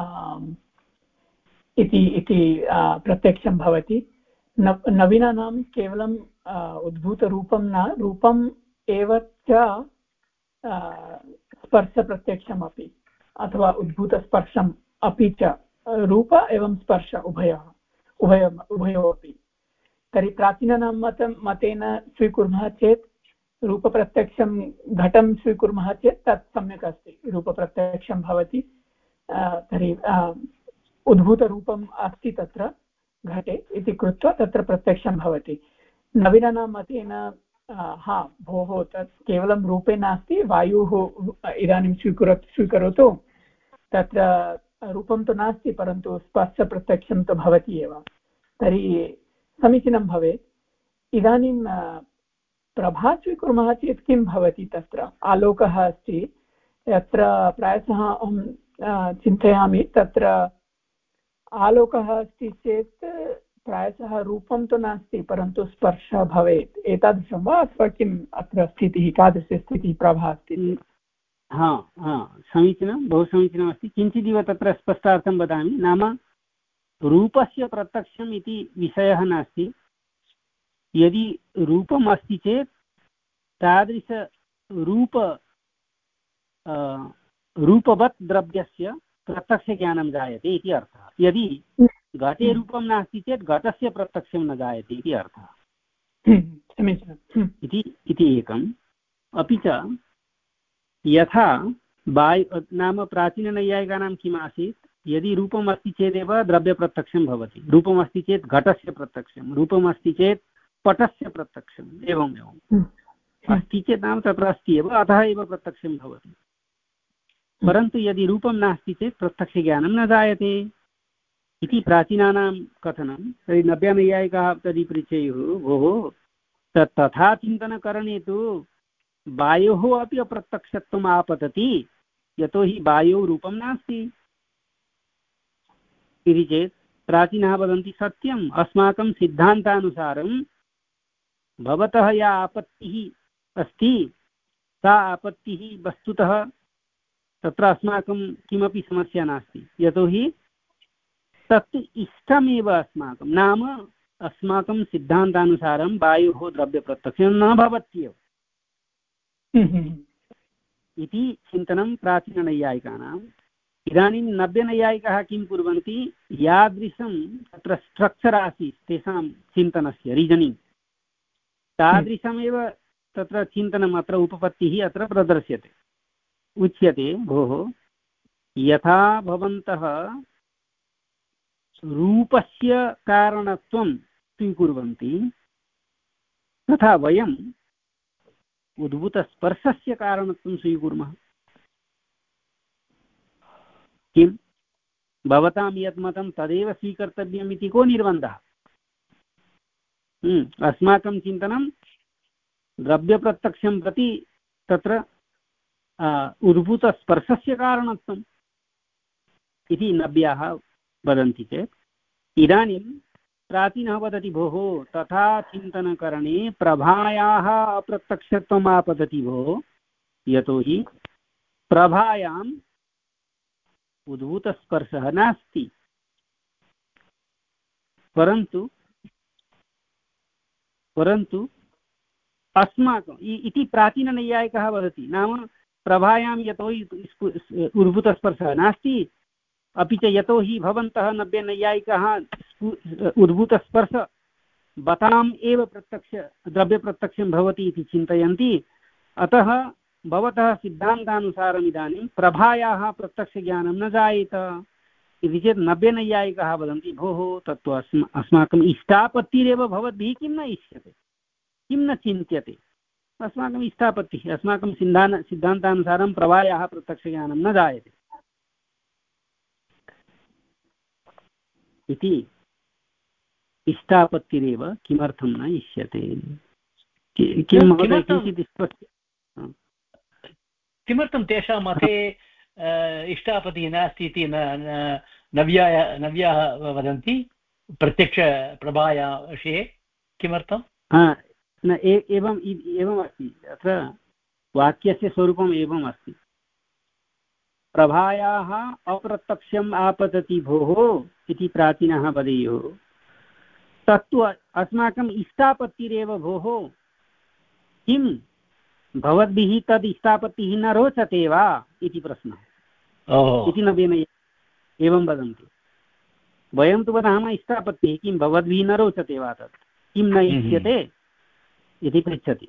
इति इति प्रत्यक्षं भवति। नवीनानां केवलं उद्भूतरूपं न, रूपम् एव च स्पर्शप्रत्यक्षमपि अथवा उद्भूतस्पर्शम् अपि च रूप एवं स्पर्श उभयः उभय उभयोः अपि। तर्हि प्राचीनानां मतं मतेन स्वीकुर्मः चेत् रूपप्रत्यक्षं घटं स्वीकुर्मः चेत् तत् सम्यक् अस्ति, रूपप्रत्यक्षं भवति। तर्हि उद्भूतरूपम् अस्ति तत्र घटे इति कृत्वा तत्र प्रत्यक्षं भवति। नवीनानां मतेन हा भोः तत् केवलं रूपे नास्ति, वायुः इदानीं स्वीकुर स्वीकरोतु, तत्र रूपं तु नास्ति परन्तु स्पर्शप्रत्यक्षं तु भवति एव। तर्हि समीचीनं भवेत्। इदानीं प्रभा स्वीकुर्मः चेत् किं भवति? तत्र आलोकः अस्ति, यत्र प्रायशः अहं चिन्तयामि तत्र आलोकः अस्ति चेत् प्रायशः रूपं तु नास्ति परन्तु स्पर्शः भवेत्, एतादृशं वा अथवा किम् अत्र स्थितिः, तादृशी स्थितिः प्रभा अस्ति? हा हा समीचीनं, बहु समीचीनमस्ति। किञ्चिदिव तत्र स्पष्टार्थं वदामि। नाम रूपस्य प्रत्यक्षम् इति विषयः नास्ति। यदि रूपम् अस्ति चेत् तादृशरूप रूपवत् द्रव्यस्य प्रत्यक्षज्ञानं जायते इति अर्थः। यदि घटे रूपं नास्ति चेत् घटस्य प्रत्यक्षं न जायते इति अर्थः। इति इति एकम्। अपि च यथा वायु नाम प्राचीननैयायिकानां किम् आसीत्, यदि रूपम् अस्ति चेदेव द्रव्यप्रत्यक्षं भवति, रूपम् अस्ति चेत् घटस्य प्रत्यक्षं, रूपम् अस्ति चेत् पटस्य प्रत्यक्षम्, एवम् एवम् अस्ति चेत् नाम तत्र अस्ति एव अतः एव प्रत्यक्षं भवति। परन्तु यदि रूपं नास्ति चेत् प्रत्यक्षज्ञानं न जायते इति प्राचीनानां कथनं। तर्हि नव्यनैयायिकाः तर्हि पृच्छेयुः, भोः तत् तथा चिन्तनकरणे तु वायोः अपि अप्रत्यक्षत्वम् आपतति, यतोहि वायोः रूपं नास्ति इति चेत् प्राचीनाः वदन्ति सत्यम्, अस्माकं सिद्धान्तानुसारं भवतः या आपत्तिः अस्ति सा आपत्तिः वस्तुतः तत्र अस्माकं किमपि समस्या नास्ति, यतोहि तत् इष्टमेव अस्माकं। नाम अस्माकं सिद्धान्तानुसारं वायोः द्रव्यप्रत्यक्षं न भवत्येव इति चिन्तनं प्राचीननैयायिकानाम्। इदानीं नव्यनैयायिकाः किं कुर्वन्ति, यादृशं तत्र स्ट्रक्चर् आसीत् तेषां चिन्तनस्य रीजनिङ्ग्, तादृशमेव तत्र चिन्तनम् अत्र उपपत्तिः अत्र प्रदर्श्यते। उच्यते भोः यथा भवन्तः रूपस्य कारणत्वं स्वीकुर्वन्ति तथा वयम् उद्भूतस्पर्शस्य कारणत्वं स्वीकुर्मः। किं भवतां यत् मतं तदेव स्वीकर्तव्यम् इति को निर्बन्धः? अस्माकं चिन्तनं द्रव्यप्रत्यक्षं प्रति तत्र उद्भूतस्पर्शस्य कारणत्वम् इति नव्याः वदन्ति चेत् इदानीं प्राचीनः वदति भोः तथा चिन्तनकरणे प्रभायाः अप्रत्यक्षत्वम् आपतति भोः, यतोहि प्रभायाम् उद्भूतस्पर्शः नास्ति। परन्तु परन्तु अस्माकम् इति प्राचीननैयायिकः वदति, नाम प्रभायां यतोहि उद्भूतस्पर्शः नास्ति, अपि च यतोहि भवन्तः नव्यनैयायिकः उद्भूतस्पर्श बताम् एव प्रत्यक्ष द्रव्यप्रत्यक्षं भवति इति चिन्तयन्ति, अतः भवतः सिद्धान्तानुसारम् इदानीं प्रभायाः प्रत्यक्षज्ञानं न जायेत इति चेत् नव्यनैयायिकाः वदन्ति भोः तत्तु अस्म अस्माकम् इष्टापत्तिरेव भवद्भिः किं न इष्यते, किं न चिन्त्यते। अस्माकम् इष्टापत्तिः, अस्माकं सिद्धान् सिद्धान्तानुसारं प्रभायाः प्रत्यक्षज्ञानं न जायते इति इष्टापत्तिरेव किमर्थं न इष्यते। किं महोदय किञ्चित् स्पष्ट किमर्थं तेषां मते इष्टापतिः नास्ति इति नव्याः नव्याः वदन्ति प्रत्यक्षप्रभाया विषये? किमर्थं? न एवम् एवम् अस्ति, अत्र वाक्यस्य स्वरूपम् एवम् अस्ति, प्रभायाः अप्रत्यक्षम् आपतति भोः इति प्राचीनः वदेयुः, तत्तु अस्माकम् इष्टापत्तिरेव भोः, किं भवद्भिः तद् इष्टापत्तिः न रोचते वा इति प्रश्नः इति नव्येन एवं वदन्ति। वयं तु वदामः इष्टापत्तिः, किं भवद्भिः न रोचते वा तत्, किं न इष्यते इति पृच्छति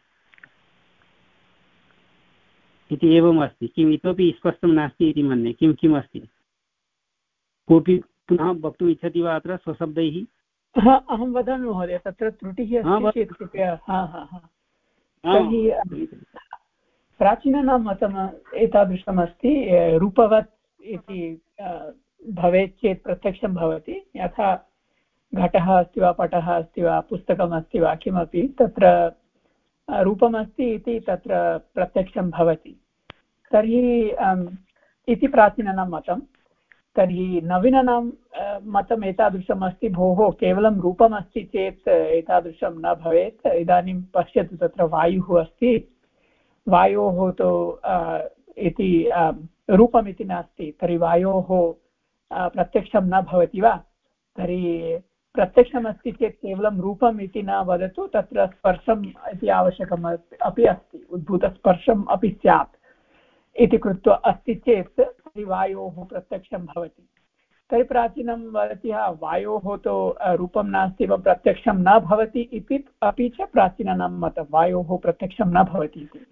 इति एवम् अस्ति। किम् इतोपि स्पष्टं नास्ति इति मन्ये। किं किम् अस्ति? कोऽपि पुनः वक्तुम् इच्छति वा अत्र स्वशब्दैः? हा, अहं वदामि महोदय, तत्र त्रुटिः अस्ति चेत् कृपया। हा हा हा तर्हि प्राचीनानां मतम् एतादृशमस्ति, रूपवत् इति भवेत् चेत् प्रत्यक्षं भवति। यथा घटः अस्ति वा, पटः अस्ति वा, पुस्तकम् अस्ति वा, किमपि तत्र रूपमस्ति इति तत्र प्रत्यक्षं भवति। तर्हि इति प्राचीनानां मतं। तर्हि नवीनानां मतम् एतादृशम् अस्ति, भोः केवलं रूपमस्ति चेत् एतादृशं न भवेत्। इदानीं पश्यतु, तत्र वायुः अस्ति, वायोः तु इति रूपमिति नास्ति, तर्हि वायोः प्रत्यक्षं न भवति वा? तर्हि प्रत्यक्षमस्ति चेत् केवलं रूपम् इति न वदतु, तत्र स्पर्शम् इति आवश्यकम् अपि अस्ति, उद्भूतस्पर्शम् अपि स्यात् इति कृत्वा अस्ति चेत् तर्हि वायोः प्रत्यक्षं भवति। तर्हि प्राचीनं वदति वायोः तु रूपं नास्ति वा प्रत्यक्षं न भवति इति अपि च प्राचीनानां मतं, वायोः प्रत्यक्षं न भवति इति।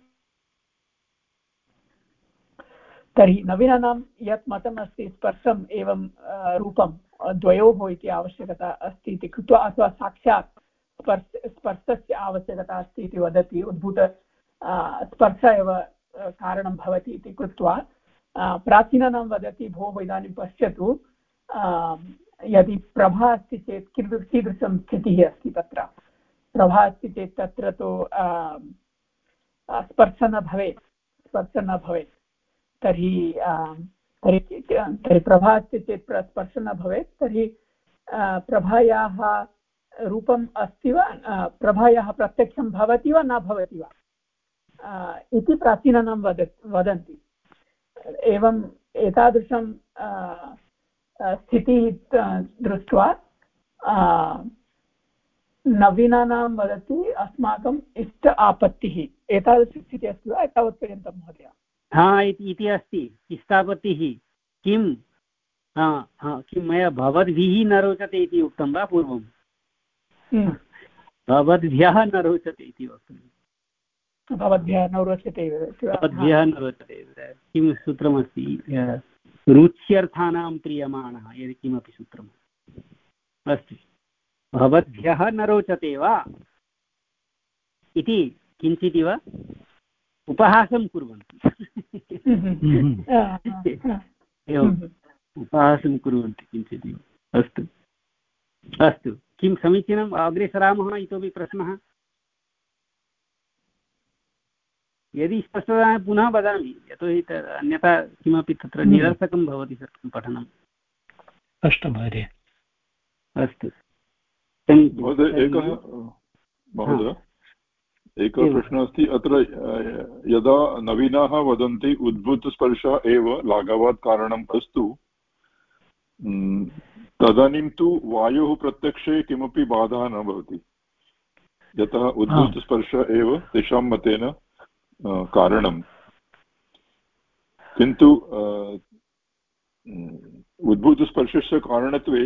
तर्हि नवीनानां यत् मतमस्ति स्पर्शम् एवं रूपं द्वयोः इति आवश्यकता अस्ति इति कृत्वा, अथवा साक्षात् स्पर्श स्पर्शस्य आवश्यकता अस्ति इति वदति, उद्भूत स्पर्श एव कारणं भवति इति कृत्वा प्राचीनानां वदति भोः इदानीं पश्यतु, यदि प्रभा अस्ति चेत् किं कीदृशं स्थितिः अस्ति, तत्र प्रभा अस्ति चेत् तत्र तु स्पर्श न भवेत्, स्पर्श न भवेत्। तर्हि तर्हि तर्हि प्रभा अस्ति चेत् स्पर्श न भवेत्। तर्हि प्रभायाः रूपम् अस्ति वा, प्रभायाः प्रत्यक्षं भवति वा न भवति वा इति प्राचीनानां वद वदन्ति। एवम् एतादृशं स्थितिः दृष्ट्वा नवीनानां वदति अस्माकम् इष्ट आपत्तिः, एतादृशस्थितिः अस्ति वा एतावत्पर्यन्तं महोदय? हा इति अस्ति इष्टापत्तिः। किं हा हा किं मया भवद्भिः न रोचते इति उक्तं वा पूर्वं? भवद्भ्यः न रोचते इति वक्तुं, भवद्भ्यः न रोचते, भवद्भ्यः न रोचते। किं सूत्रमस्ति? रुच्यर्थानां प्रीयमाणः यदि किमपि सूत्रम् अस्तु भवद्भ्यः न रोचते वा इति किञ्चिदिव उपहासं कुर्वन्ति एवम् उपहासं कुर्वन्ति किञ्चिदिव अस्तु अस्तु किं समीचीनम् अग्रे सरामः इतोपि प्रश्नः यदि स्पष्टतया पुनः वदामि यतोहि अन्यथा किमपि तत्र निरर्थकं भवति सर्वं पठनम् अस्तु महोदय अस्तु महोदय एकः महोदय एकः प्रश्नः अस्ति अत्र यदा नवीनाः वदन्ति उद्भूतस्पर्शः एव लाघवात् कारणम् अस्तु तदानीं तु वायोः प्रत्यक्षे किमपि बाधा न भवति यतः उद्भूतस्पर्शः एव तेषां मतेन कारणं किन्तु उद्भूतस्पर्शस्य कारणत्वे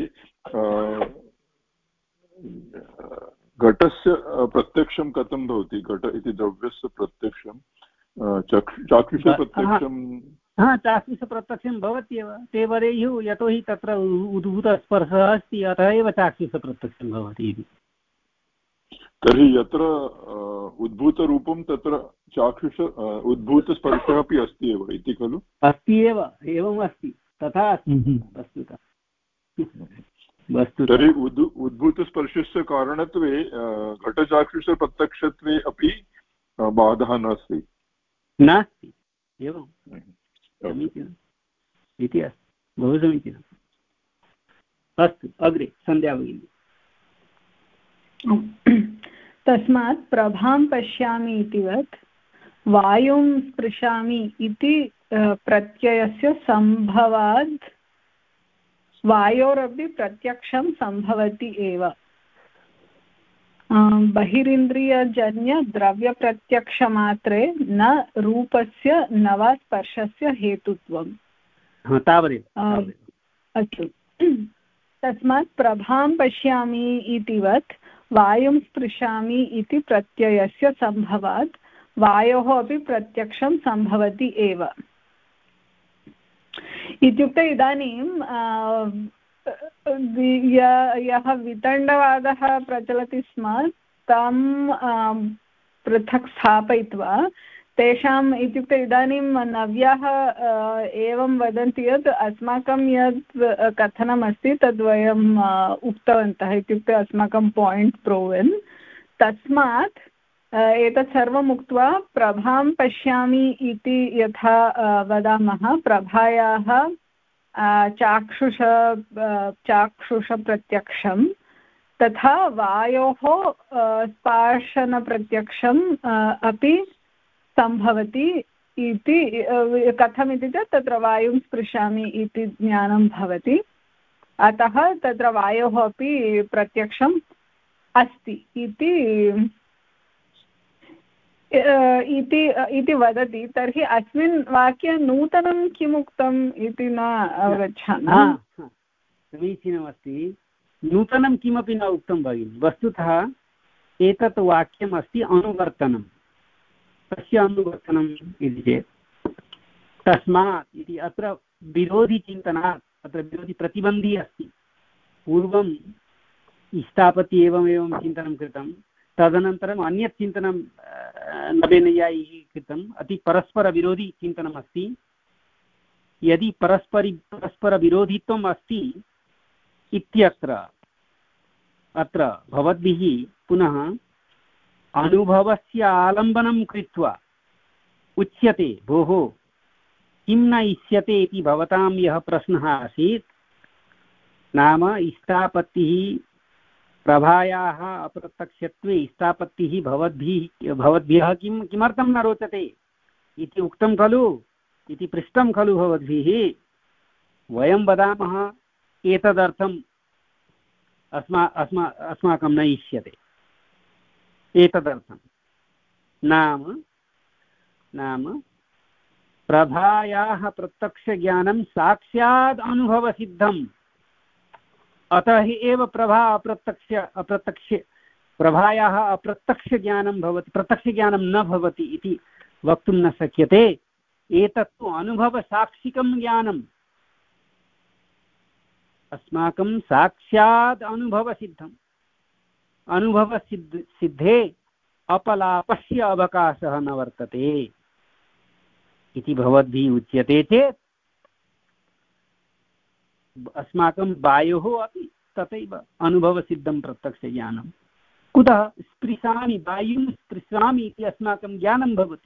घटस्य प्रत्यक्षं कथं भवति घट इति द्रव्यस्य प्रत्यक्षं चाक्षुषप्रत्यक्षं हा चाक्षुषप्रत्यक्षं भवत्येव ते वरेयुः यतोहि तत्र उद्भूतस्पर्शः अस्ति अतः एव चाक्षुषप्रत्यक्षं भवति इति तर्हि यत्र उद्भूतरूपं तत्र चाक्षुष उद्भूतस्पर्शः अपि अस्ति एव इति खलु अस्ति एव एवम् अस्ति तथा अस्ति वस्तुतः वस्तु तर्हि उद् उद्भूतस्पर्शस्य कारणत्वे घटचाक्षुषप्रत्यक्षत्वे अपि बाधः नास्ति नास्ति एवं समीचीनम् इति अस्ति बहु समीचीनम् अस्तु अग्रे सन्ध्या भगिनी तस्मात् प्रभां पश्यामि इतिवत् वायुं स्पृशामि इति प्रत्ययस्य सम्भवात् वायोरपि प्रत्यक्षं सम्भवति एव बहिरिन्द्रियजन्यद्रव्यप्रत्यक्षमात्रे न रूपस्य न वा स्पर्शस्य हेतुत्वम् तावदेव अस्तु तस्मात् प्रभां पश्यामि इतिवत् वायुं स्पृशामि इति प्रत्ययस्य सम्भवात् वायोः अपि प्रत्यक्षं सम्भवति एव इत्युक्ते इदानीं यः वितण्डवादः प्रचलति स्म तं पृथक् स्थापयित्वा तेषाम् इत्युक्ते इदानीं नव्याः एवं वदन्ति यत् अस्माकं यत् कथनमस्ति तद्वयम् उक्तवन्तः इत्युक्ते अस्माकं पायिण्ट् प्रोवन् तस्मात् एतत् सर्वम् उक्त्वा प्रभां पश्यामि इति यथा वदामः प्रभायाः चाक्षुष चाक्षुषप्रत्यक्षं तथा वायोः स्पर्शनप्रत्यक्षम् अपि सम्भवति इति कथमिति चेत् तत्र वायुं स्पृशामि इति ज्ञानं भवति अतः तत्र वायोः अपि प्रत्यक्षम् अस्ति इति इति इति वदति तर्हि अस्मिन् वाक्ये नूतनं किम् उक्तम् इति न अवगच्छामि समीचीनमस्ति नूतनं किमपि न उक्तं भगिनि वस्तुतः एतत् वाक्यम् अस्ति अनुवर्तनं कस्य अनुवर्तनम् इति चेत् तस्मात् इति अत्र विरोधिचिन्तनात् अत्र विरोधिप्रतिबन्धी अस्ति पूर्वम् इष्टापति एवमेवं चिन्तनं कृतं तदनन्तरम् अन्यत् चिन्तनं नवेनैयायैः कृतम् अति परस्परविरोधी चिन्तनम् अस्ति यदि परस्परि परस्परविरोधित्वम् अस्ति इत्यत्र अत्र भवद्भिः पुनः अनुभवस्य आलम्बनं कृत्वा उच्यते भोः किं न इष्यते इति भवतां यः प्रश्नः आसीत् नाम इष्टापत्तिः प्रभायाः अप्रत्यक्षत्वे इष्टापत्तिः भवद्भिः भवद्भ्यः किं किमर्थं न रोचते इति उक्तं खलु इति पृष्टं खलु भवद्भिः वयं वदामः एतदर्थम् अस्मा अस्मा अस्माकं न इष्यते एतदर्थं नाम नाम प्रभायाः प्रत्यक्षज्ञानं साक्षात् अनुभवसिद्धम् अतः एव प्रभा अप्रत्यक्ष अप्रत्यक्ष प्रभायाः अप्रत्यक्षज्ञानं भवति प्रत्यक्षज्ञानं न भवति इति वक्तुं न शक्यते एतत्तु अनुभवसाक्षिकं ज्ञानम् अस्माकं साक्षात् अनुभवसिद्धम् अनुभवसिद्ध सिद्धे अपलापस्य अवकाशः न वर्तते इति भवद्भिः उच्यते चेत् अस्माकं वायोः अपि तथैव अनुभवसिद्धं प्रत्यक्षज्ञानं कुतः स्पृशामि वायुं स्पृशामि इति अस्माकं ज्ञानं भवति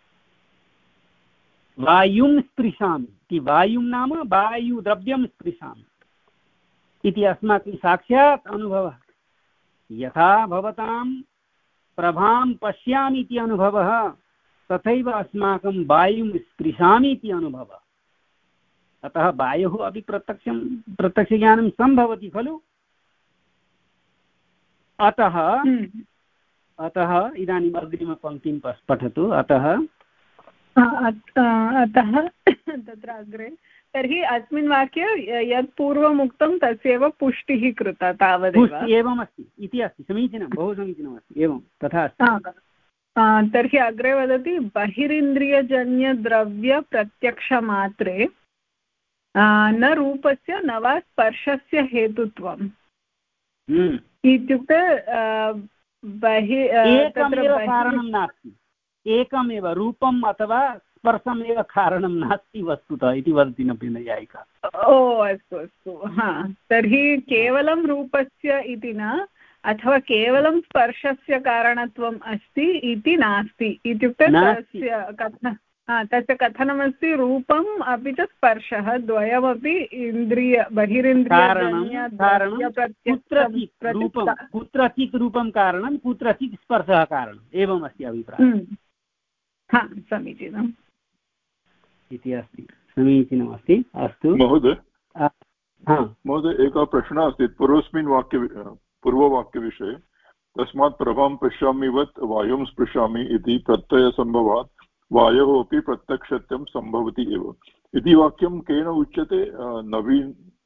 वायुं स्पृशामि इति वायुं नाम वायुद्रव्यं स्पृशामि इति अस्माकं साक्षात् अनुभवः यथा भवतां प्रभां पश्यामि इति अनुभवः तथैव अस्माकं वायुं स्पृशामि इति अनुभवः अतः वायोः अपि प्रत्यक्षं प्रत्यक्षज्ञानं सम्भवति खलु अतः अतः इदानीम् अग्रिमपङ्क्तिं पठतु अतः अतः तत्र अग्रे तर्हि अस्मिन् वाक्ये यत् पूर्वम् उक्तं तस्यैव पुष्टिः कृता तावदेव एवमस्ति इति अस्ति समीचीनं बहु समीचीनमस्ति एवं तथा अस्ति तर्हि अग्रे वदति बहिरिन्द्रियजन्यद्रव्यप्रत्यक्षमात्रे न रूपस्य न वा स्पर्शस्य हेतुत्वम् इत्युक्ते बहिः कारणं नास्ति एकमेव रूपम् अथवा स्पर्शमेव कारणं नास्ति वस्तुतः इति वदति नैयायिका ओ अस्तु अस्तु हा तर्हि केवलं रूपस्य इति न अथवा केवलं स्पर्शस्य कारणत्वम् अस्ति इति नास्ति इत्युक्ते तस्य कथन तस्य कथनमस्ति रूपम् अपि च स्पर्शः द्वयमपि इन्द्रिय बहिरिन्द्रियजन्यद्रव्यप्रत्यक्षं कुत्रचित् रूपं कारणं कुत्रचित् स्पर्शः कारणम् एवमस्ति अभिप्रायः हा समीचीनम् इति अस्ति समीचीनमस्ति अस्तु महोदय महोदय एकः प्रश्नः अस्ति पूर्वस्मिन् वाक्ये पूर्ववाक्यविषये तस्मात् प्रभां पश्यामिवत् वायुं स्पृशामि इति प्रत्ययसम्भवात् वायोः अपि प्रत्यक्षत्वं सम्भवति एव इति वाक्यं केन उच्यते नवीन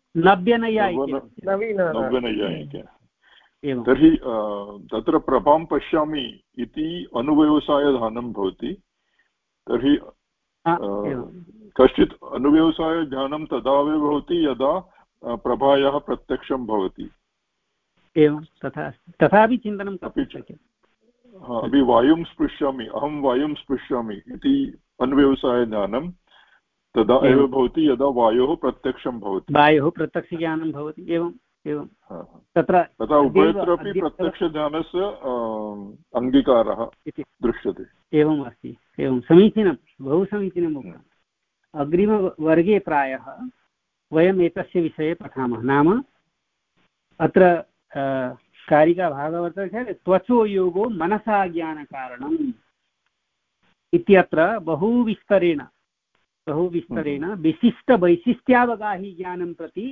नव्यनैयायिकेन तर्हि तत्र प्रभां पश्यामि इति अनुव्यवसायधानं भवति तर्हि कश्चित् अनुव्यवसायज्ञानं तदा एव भवति यदा प्रभायाः प्रत्यक्षं भवति एवं तथा तथापि चिन्तनं कर्तुं शक्यते अपि वायुं स्पृशामि अहं वायुं स्पृशामि इति अन्व्यवसायज्ञानं तदा एव भवति यदा वायोः प्रत्यक्षं भवति वायोः प्रत्यक्षज्ञानं भवति एवं एवं तत्र तथा उभयत्रापि प्रत्यक्षज्ञानस्य अङ्गीकारः दृश्यते एवम् अस्ति एवं समीचीनं बहु समीचीनम् उक्तम् अग्रिमवर्गे प्रायः वयम् एतस्य विषये पठामः नाम अत्र कारिका भागवतस्य त्वचो योगो मनसा ज्ञानकारणम् इत्यत्र बहु विस्तरेण बहु विस्तरेण विशिष्टवैशिष्ट्यावगाहि ज्ञानं प्रति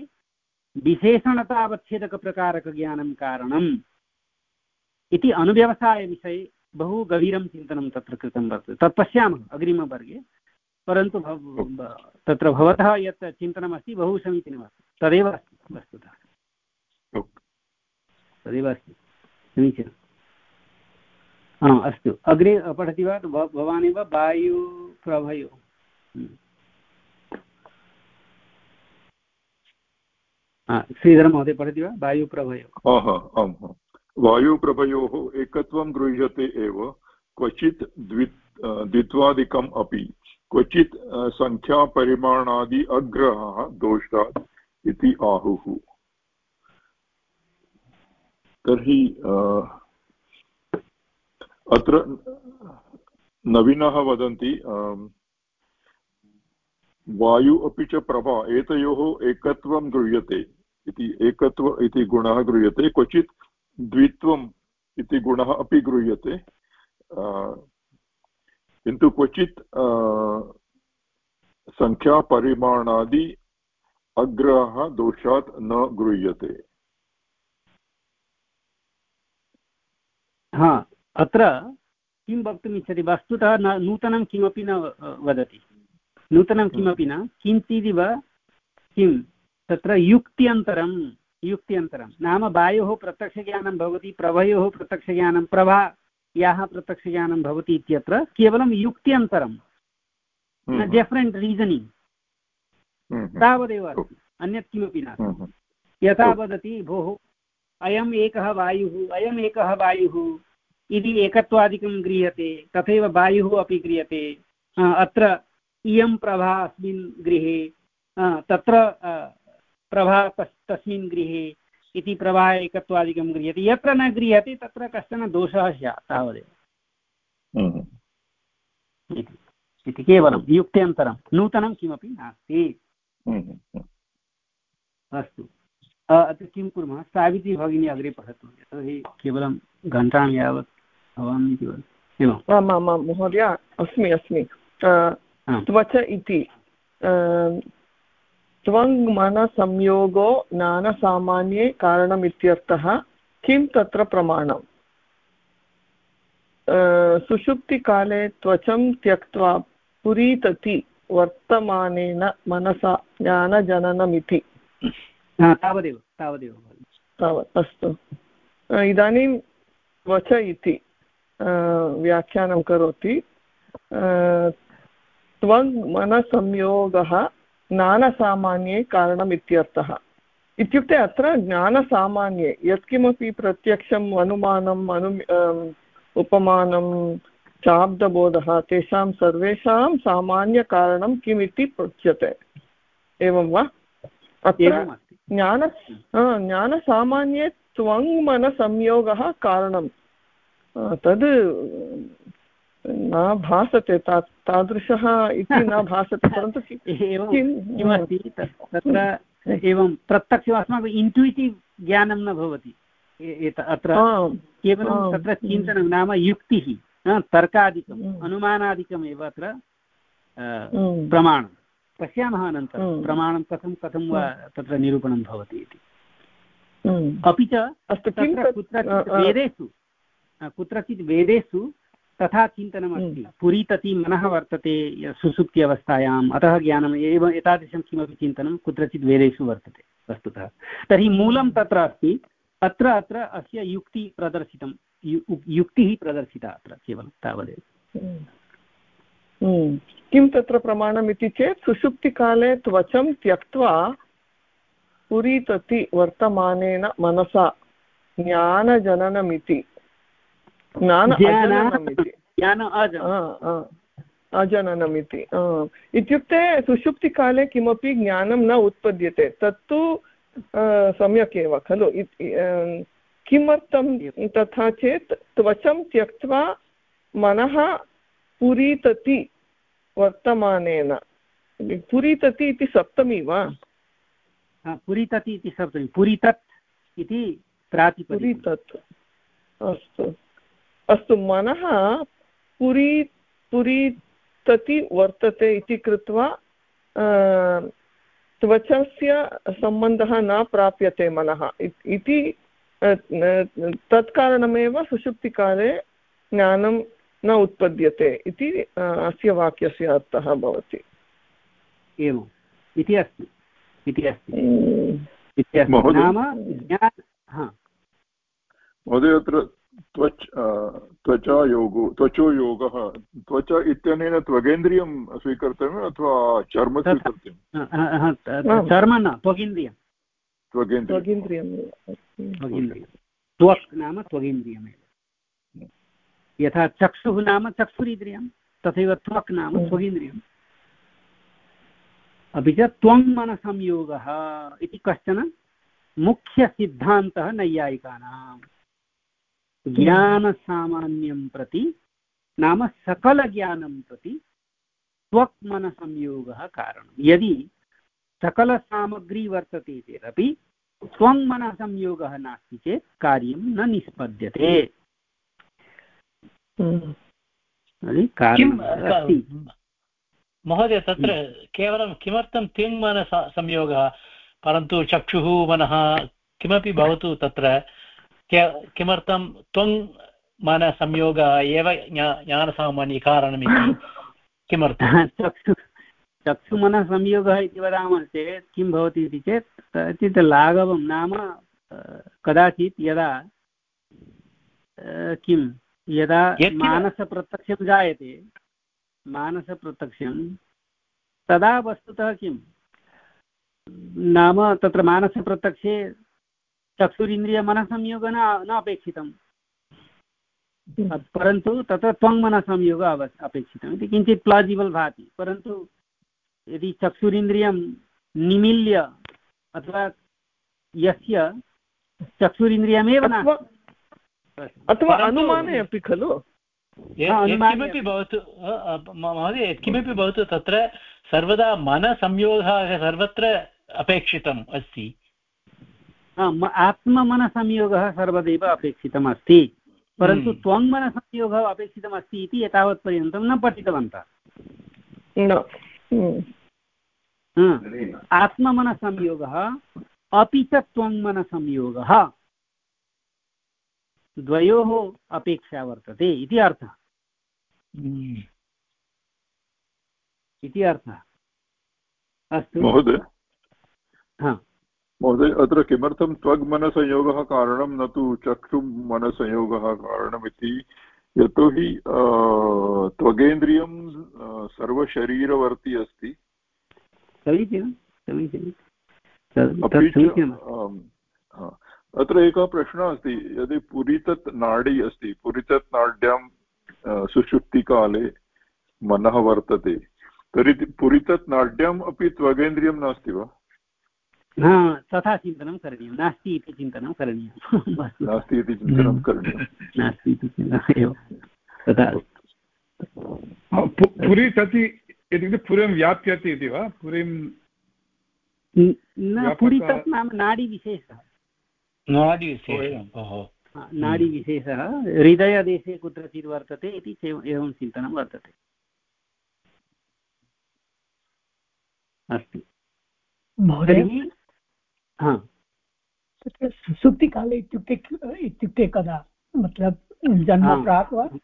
विशेषणतावच्छेदकप्रकारकज्ञानं कारणम् इति अनुव्यवसायविषये बहु गभीरं चिन्तनं तत्र कृतं वर्तते तत् पश्यामः अग्रिमवर्गे परन्तु तत्र भवतः यत् चिन्तनमस्ति बहु समीचीनमस्ति तदेव अस्ति वस्तुतः तदेव अस्ति समीचीनं हा अस्तु अग्रे पठति वा भवानेव वायुप्रभयो श्रीधरमहोदय पठति वा वायुप्रभयो आम् वायुप्रभयोः एकत्वं गृह्यते एव क्वचित् द्वि द्वित्वादिकम् अपि क्वचित् संख्यापरिमाणादि अग्रहः दोषात् इति आहुः तर्हि अत्र नवीनः वदन्ति वायु अपि च प्रभा एतयोः एकत्वं गृह्यते इति एकत्व इति गुणः गृह्यते क्वचित् द्वित्वम् इति गुणः अपि गृह्यते किन्तु क्वचित् संख्यापरिमाणादि अग्रहः दोषात् न गृह्यते हा अत्र किं वक्तुम् इच्छति वस्तुतः न नूतनं किमपि न वदति नूतनं किमपि न किञ्चिदिव किं तत्र युक्त्यन्तरं युक्त्यन्तरं नाम वायोः प्रत्यक्षज्ञानं भवति प्रभयोः प्रत्यक्षज्ञानं प्रभायाः प्रत्यक्षज्ञानं भवति इत्यत्र केवलं युक्त्यन्तरं डिफ्रेण्ट् रीसनिङ्ग् तावदेव अस्ति अन्यत् किमपि नास्ति यथा वदति भोः अयम् एकः वायुः अयम् एकः वायुः इति एकत्वादिकं गृह्यते, तथैव वायुः अपि गृह्यते। अत्र इयं प्रभा अस्मिन् गृहे, तत्र प्रभा तस्मिन् गृहे इति प्रभा एकत्वादिकं गृह्यते। यत्र न गृह्यते तत्र कश्चन दोषः स्यात् तावदेव इति केवलं युक्त्यन्तरं, नूतनं किमपि नास्ति। अस्तु, अत्र किं कुर्मः, सावित्री भगिनी अग्रे पठतु, यतोहि केवलं घण्टां यावत् भवामि इति वदति। एवम् आम् आम् आम् महोदय, अस्मि अस्मि त्वच इति त्वङ् मनसंयोगो ज्ञानसामान्ये कारणमित्यर्थः। किं तत्र प्रमाणम्? सुषुप्तिकाले त्वचं त्यक्त्वा पुरीतति वर्तमानेन मनसा ज्ञानजननमिति। तावदेव तावदेव तावत् अस्तु। इदानीं त्वच इति व्याख्यानं करोति। त्वङ् मनसंयोगः ज्ञानसामान्ये कारणम् इत्यर्थः। इत्युक्ते अत्र ज्ञानसामान्ये यत्किमपि प्रत्यक्षम् अनुमानम् अनु उपमानं शाब्दबोधः तेषां सर्वेषां सामान्यकारणं किमिति पृच्छ्यते, एवं वा? अत्र ज्ञान ज्ञानसामान्ये त्वङ् मनसंयोगः कारणं तद् न भासते, ता तादृशः इति न भासते, परन्तु किमस्ति तत्र एवं प्रत्यक्षम् अस्माभिः इन्ट्यूटिव् ज्ञानं न भवति। अत्र केवलं तत्र चिन्तनं नाम युक्तिः तर्कादिकम् अनुमानादिकमेव अत्र प्रमाणं। पश्यामः अनन्तरं प्रमाणं कथं कथं वा तत्र निरूपणं भवति इति। अपि च तत्र कुत्रचित् वेदेषु कुत्रचित् वेदेषु तथा चिन्तनमस्ति। पुरीतति मनः वर्तते सुसुप्ति अवस्थायाम्, अतः ज्ञानम् एव एतादृशं किमपि चिन्तनं कुत्रचित् वेदेषु वर्तते वस्तुतः। तर्हि मूलं तत्र अस्ति, अत्र अत्र अस्य युक्ति प्रदर्शितं, युक्तिः प्रदर्शिता अत्र केवलं तावदेव। किं तत्र प्रमाणम् इति चेत् सुषुप्तिकाले त्वचं त्यक्त्वा पुरीतति वर्तमानेन मनसा ज्ञानजननमिति। ज्ञान अजननमिति इत्युक्ते सुषुप्तिकाले किमपि ज्ञानं न उत्पद्यते, तत्तु सम्यक् एव खलु। किमर्थं तथा चेत् त्वचं त्यक्त्वा मनः पुरीतति वर्तमानेन। पुरीतति इति सप्तमी वा? पुरीतति इति सप्तमी, पुरीतत् इति प्रातिपदिकं। पुरीतत्, अस्तु अस्तु। मनः पुरी पुरीतति वर्तते इति कृत्वा त्वचस्य सम्बन्धः न प्राप्यते मनः इति तत्कारणमेव सुषुप्तिकाले ज्ञानं न उत्पद्यते इति अस्य वाक्यस्य अर्थः भवति। एवम् इति अस्ति इति अस्ति नाम महोदय अत्र त्वच् त्वचायोगो त्वचो योगः, त्वच इत्यनेन त्वगेन्द्रियं स्वीकर्तव्यम् अथवा चर्म स्वीकर्तव्यं? चर्म न, त्वगिन्द्रियं। त्वगिन्द्रियं त्वक् नाम त्वगिन्द्रियमेव। यथा चक्षुः नाम चक्षुरिन्द्रियं, तथैव त्वक् नाम त्वगिन्द्रियम्। अपि च त्वङ् मनसंयोगः इति कश्चन मुख्यसिद्धान्तः नैयायिकानाम्। ज्ञानसामान्यं प्रति नाम सकलज्ञानं प्रति त्वक् मनसंयोगः कारणं। यदि सकलसामग्री वर्तते चेदपि त्वङ् मनसंयोगः नास्ति चेत् कार्यं न निष्पद्यते। महोदय तत्र केवलं किमर्थं त्वङ् मनस संयोगः, परन्तु चक्षुः मनः किमपि भवतु तत्र किमर्थं त्वङ् मनसंयोगः एव ज्ञानसामान्यकारणमिति किमर्थं? चक्षु चक्षुमनसंयोगः इति वदामः चेत् किं भवति इति चेत् इत्युक्ते लाघवं नाम कदाचित् यदा किं यदा मानसप्रत्यक्षं जायते मानसप्रत्यक्षं तदा वस्तुतः किं नाम तत्र मानसप्रत्यक्षे चक्षुरिन्द्रियमनसंयोगः न न अपेक्षितम्, परन्तु तत्र त्वङ्मनसंयोगः अव अपेक्षितम् इति किञ्चित् प्लाजिबल् भाति। परन्तु यदि चक्षुरिन्द्रियं निमील्य अथवा यस्य चक्षुरिन्द्रियमेव नास्ति अथवा अनुमाने अपि खलु, यत्किमपि भवतु महोदय, यत्किमपि भवतु तत्र सर्वदा मनसंयोगः सर्वत्र अपेक्षितम् अस्ति। आत्ममनसंयोगः सर्वदैव अपेक्षितम् अस्ति, परन्तु त्वङ्मनसंयोगः अपेक्षितम् अस्ति इति एतावत्पर्यन्तं न पठितवन्तः। आत्ममनसंयोगः अपि च त्वङ्मनसंयोगः द्वयोः अपेक्षा वर्तते इति अर्थः इति अर्थः। अस्तु महोदय, हा महोदय, अत्र किमर्थं त्वग्मनसंयोगः कारणं न तु चक्षुमनसंयोगः कारणमिति? यतोहि त्वगेन्द्रियं सर्वशरीरवर्ती अस्ति। समीचीनं समीचीनं। अत्र एकः प्रश्नः अस्ति, यदि पुरितत् नाडी अस्ति, पुरितत् नाड्यां सुषुप्तिकाले मनः वर्तते, तर्हि पुरितत् नाड्याम् अपि त्वगेन्द्रियं नास्ति वा? हा, तथा चिन्तनं करणीयं, नास्ति इति चिन्तनं करणीयं। नास्ति इति चिन्तनं करणीयं, नास्ति इति चिन्तनं एव तथा। पुरितति इत्युक्ते पुरीं व्याप्यति इति वा? पुरीं न, पुरितत् नाम नाडीविशेषः, नाडीविशेषः नाडीविशेषः हृदयदेशे कुत्रचित् वर्तते इति एवं चिन्तनं वर्तते। अस्तु महोदय, तत्र सुसुप्तिकाले इत्युक्ते इत्युक्ते कदा, मतलब जन्म प्राक् वा?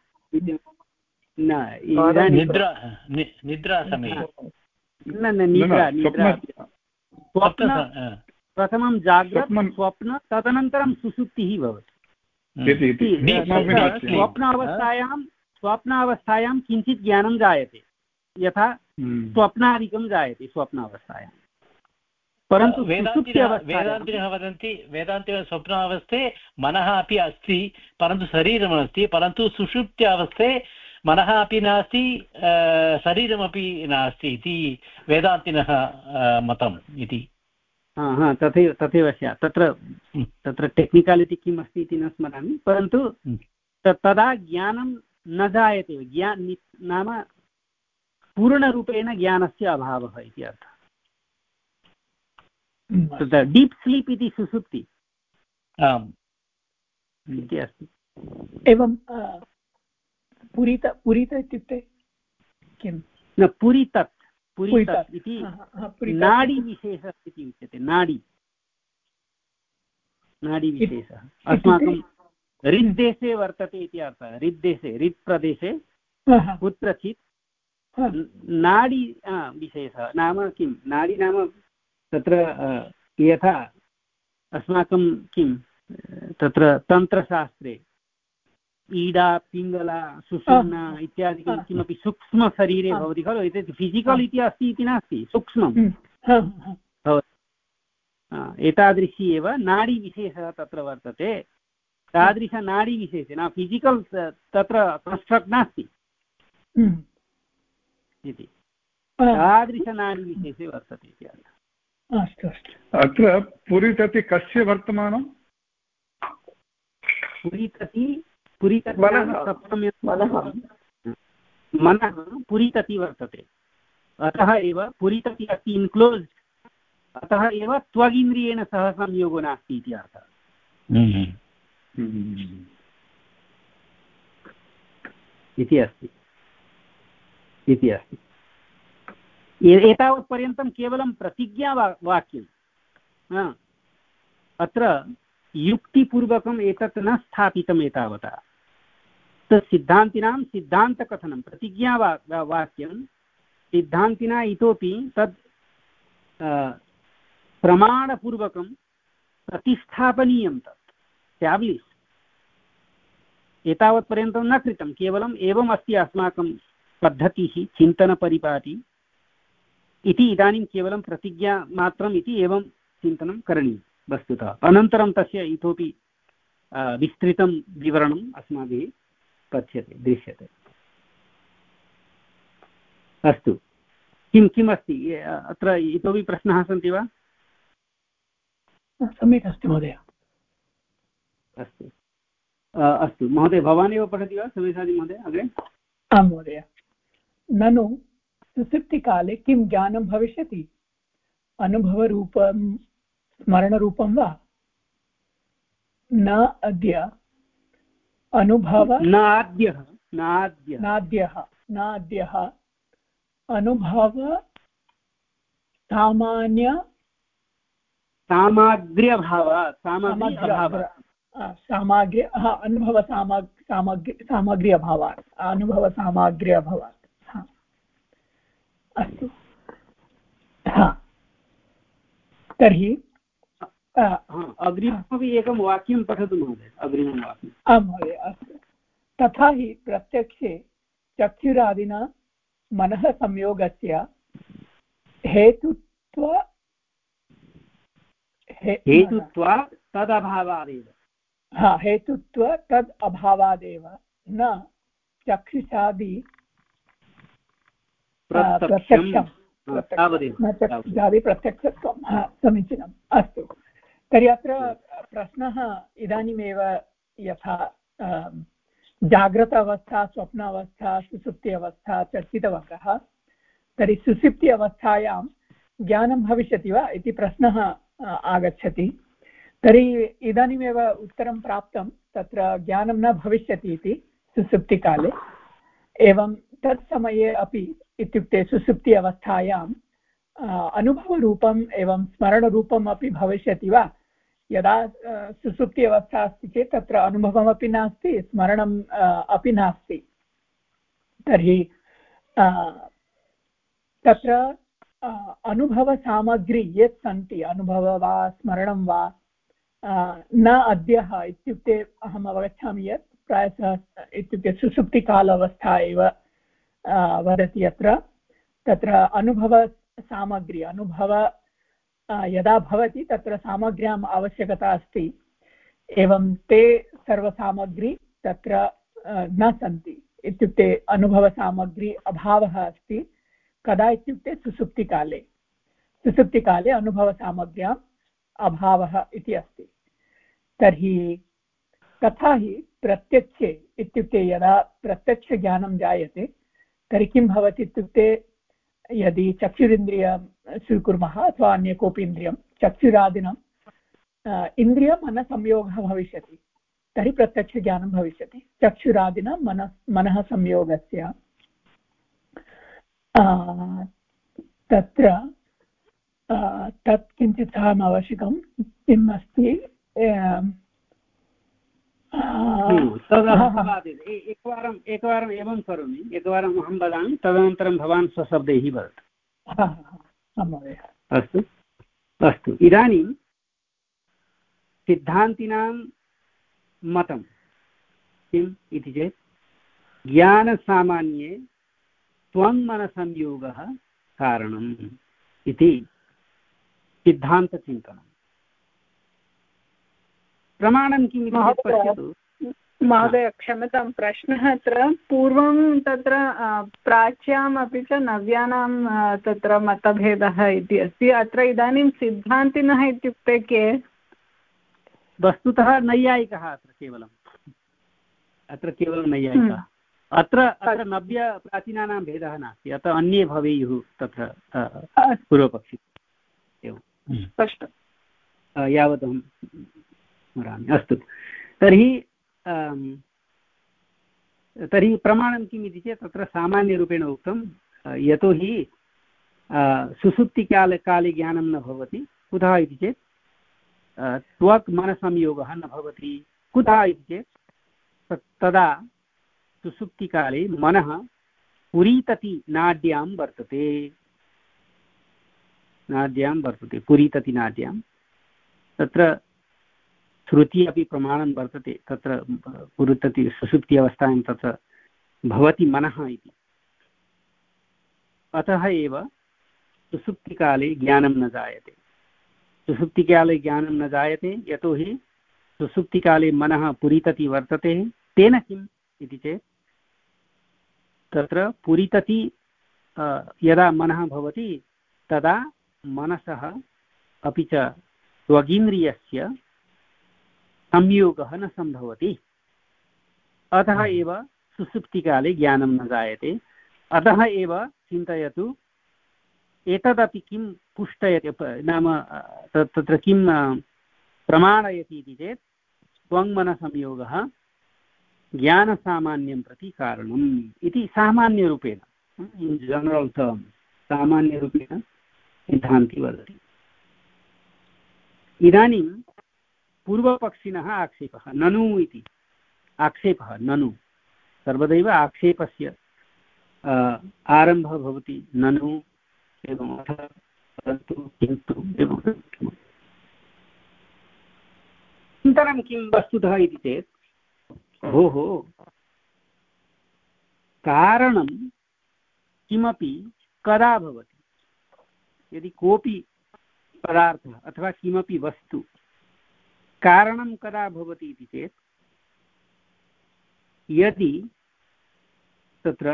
न, निद्रा निद्रा समये, न न निद्रा निद्रा स्वप्न, प्रथमं जाग्रत् स्वप्न, तदनन्तरं सुसुप्तिः भवति। स्वप्नावस्थायां स्वप्नावस्थायां किञ्चित् ज्ञानं जायते, यथा स्वप्नादिकं जायते स्वप्नावस्थायां, परन्तु वेदान्तिनः वदन्ति, वेदान्तिनः स्वप्नावस्थे मनः अपि अस्ति परन्तु शरीरमस्ति, परन्तु सुषुप्त्यावस्थे मनः अपि नास्ति शरीरमपि नास्ति इति वेदान्तिनः मतम् इति। हा हा तथैव तथैव स्यात्। तत्र तत्र टेक्निकालिटि किम् अस्ति इति न स्मरामि, परन्तु तदा ज्ञानं न जायते, ज्ञान नाम पूर्णरूपेण ज्ञानस्य अभावः इति अर्थः। तत्र डीप् स्लीप् इति सुसुप्ति इति अस्ति। एवं पुरीत पुरीत इत्युक्ते किं? न, पुरितत् पुरितत् इति नाडीविशेषः इति उच्यते। नाडी नाडीविशेषः अस्माकं हृद्देशे वर्तते इति अर्थः। हृद्देशे, हृत्प्रदेशे कुत्रचित् नाडी विशेषः नाम किं? नाडी नाम तत्र यथा अस्माकं किं तत्र तन्त्रशास्त्रे ईडा, पिङ्गला, सुषुम्ना इत्यादिकं किमपि सूक्ष्मशरीरे भवति खलु, एतत् फिसिकल् इति अस्ति इति नास्ति, सूक्ष्मं भवति। एतादृशी एव नाडीविशेषः तत्र वर्तते। तादृशनाडीविशेषे न फिसिकल् तत्र कन्स्ट्रक्ट् नास्ति इति, तादृशनाडीविशेषे वर्तते इति अर्थः। अस्तु अस्तु। अत्र पुरितति कस्य वर्तमानं? पुरितति पुरितति मनः पुरितति वर्तते, अतः एव पुरितति अस्ति इन्क्लोज्ड्, अतः एव त्वगिन्द्रियेण सह संयोगो नास्ति इति अर्थः। इति अस्ति इति अस्ति। एतावत्पर्यन्तं केवलं प्रतिज्ञा वाक्यं, अत्र युक्तिपूर्वकम् एतत् न स्थापितम् एतावता। तत् सिद्धान्तिनां सिद्धान्तकथनं, प्रतिज्ञा वा वाक्यं सिद्धान्तिना इतोपि तद् प्रमाणपूर्वकं प्रतिष्ठापनीयं, तत् स्टाब्लिश् एतावत्पर्यन्तं न कृतं। केवलम् एवम् अस्ति अस्माकं पद्धतिः, चिन्तनपरिपाटी, इति इदानीं केवलं प्रतिज्ञामात्रम् इति एवं चिन्तनं करणीयं वस्तुतः। अनन्तरं तस्य इतोपि विस्तृतं विवरणम् अस्माभिः पठ्यते दृश्यते। अस्तु, किं किम् अस्ति अत्र इतोपि प्रश्नाः सन्ति वा? सम्यक् अस्ति महोदय। अस्तु अस्तु महोदय, भवान् एव पठति वा सव्यसाची महोदय अग्रे? आं महोदय। ननु सुषुप्तिकाले किं ज्ञानं भविष्यति? अनुभवरूपं स्मरणरूपं वा? न अद्य अनुभव नाद्यः नाद्यः नाद्यः नाद्यः अनुभव सामान्य सामग्र्यभावात् सामग्री अभावात् सामग्री अनुभव सामग्री सामग्री अभावात् अनुभव सामग्री अभावात्। अस्तु, तर्हि अग्रिममपि एकं वाक्यं पठतु महोदय, अग्रिमं वाक्यम्। आं महोदय। अस्तु, तथा हि प्रत्यक्षे चक्षुरादिना मनः संयोगस्य हेतुत्व हेतुत्वा तदभावादेव हा हेतुत्व तद् अभावादेव न चक्षुषादि प्रत्यक्षं चक्षुषादि प्रत्यक्षत्वं। समीचीनम्। अस्तु, तर्हि अत्र प्रश्नः इदानीमेव यथा जाग्रत अवस्था, स्वप्न अवस्था, सुषुप्ति अवस्था चर्चितवन्तः, तर्हि सुषुप्ति अवस्थायां ज्ञानं भविष्यति वा इति प्रश्नः आगच्छति। तर्हि इदानीमेव उत्तरं प्राप्तं, तत्र ज्ञानं न भविष्यति इति सुषुप्तिकाले। एवं तत्समये अपि इत्युक्ते सुषुप्ति अवस्थायाम् अनुभवरूपम् एवं स्मरणरूपम् अपि भविष्यति वा? यदा सुषुप्ति अवस्था अस्ति चेत् तत्र अनुभवमपि नास्ति, स्मरणम् अपि नास्ति। तर्हि तत्र अनुभवसामग्री यत् सन्ति, अनुभव वा स्मरणं वा, न अद्यः इत्युक्ते अहम् अवगच्छामि यत् प्रायशः इत्युक्ते सुषुप्तिकाल अवस्था एव वदति अत्र। तत्र अनुभवसामग्री अनुभव यदा भवति तत्र सामग्र्याम् आवश्यकता अस्ति। एवं ते सर्वसामग्री तत्र न सन्ति, इत्युक्ते अनुभवसामग्री अभावः अस्ति। कदा इत्युक्ते सुषुप्तिकाले। सुषुप्तिकाले अनुभवसामग्र्याम् अभावः इति अस्ति। तर्हि तथा हि प्रत्यक्षे इत्युक्ते यदा प्रत्यक्षज्ञानं जायते तर्हि किं भवति इत्युक्ते यदि चक्षुरिन्द्रियं स्वीकुर्मः अथवा अन्य कोऽपि इन्द्रियं, चक्षुरादिनम् इन्द्रियमनसंयोगः भविष्यति, तर्हि प्रत्यक्षज्ञानं भविष्यति। चक्षुरादिना मनः मनः संयोगस्य तत्र तत् किञ्चित् साहाय्यम् आवश्यकं। किम् अस्ति एकवारम् एकवारम् एवं करोमि, एकवारम् अहं वदामि, तदनन्तरं भवान् स्वशब्दैः वदतु। अस्तु अस्तु इदानीं सिद्धान्तिनां मतं किम् इति चेत् ज्ञानसामान्ये त्वं मनसंयोगः कारणम् इति सिद्धान्तचिन्तनं। प्रमाणं किम् इति पश्यतु महोदय। क्षम्यतां, प्रश्नः अत्र पूर्वं तत्र प्राच्याम् अपि च नव्यानां तत्र मतभेदः इति अस्ति। अत्र इदानीं सिद्धान्तिनः इत्युक्ते के? वस्तुतः नैयायिकः अत्र केवलम् अत्र केवलं नैयायिकः। अत्र अत्र नव्य प्राचीनानां भेदः नास्ति, अतः अन्ये भवेयुः तत्र पूर्वपक्षि। एवं स्पष्टं यावदहं स्मरामि। अस्तु, तर्हि तर्हि प्रमाणं किम् इति चेत् तत्र सामान्यरूपेण उक्तं, यतोहि सुषुप्तिकाले काले ज्ञानं न भवति। कुतः इति चेत् त्वक् मनसंयोगः न भवति। कुतः इति चेत् तदा सुषुप्तिकाले मनः पुरीतति नाड्यां वर्तते नाड्यां वर्तते पुरीतति नाड्यां। तत्र श्रुति अपि प्रमाणं वर्तते, तत्र पुरीतति सुषुप्ति अवस्थायां तत्र भवति मनः इति। अतः एव सुसुप्तिकाले ज्ञानं न जायते। सुसुप्तिकाले ज्ञानं न जायते यतोहि सुसुप्तिकाले मनः पुरितति वर्तते। तेन किम् इति चेत् तत्र पुरितति यदा मनः भवति तदा मनसः अपि च त्वगिन्द्रियस्य संयोगः न सम्भवति। अतः एव सुसुप्तिकाले ज्ञानं न जायते। अतः एव चिन्तयतु एतदपि किं पुष्टयति नाम तत्र किं प्रमाणयति इति चेत् त्वङ्मनसंयोगः ज्ञानसामान्यं प्रति कारणम् इति सामान्यरूपेण इन् जनरल् टर्म्स् सामान्यरूपेण सिद्धान्ती वदति। इदानीं पूर्वपक्षिणः आक्षेपः ननु इति आक्षेपः ननु सर्वदैव आक्षेपस्य आरम्भः भवति ननु एवम् अथ परन्तु किन्तु एवं चिन्तनं किं वस्तुतः इति चेत् भोः कारणं किमपि कदा भवति। यदि कोऽपि पदार्थः अथवा किमपि वस्तु कारणं कदा भवति इति चेत् यदि तत्र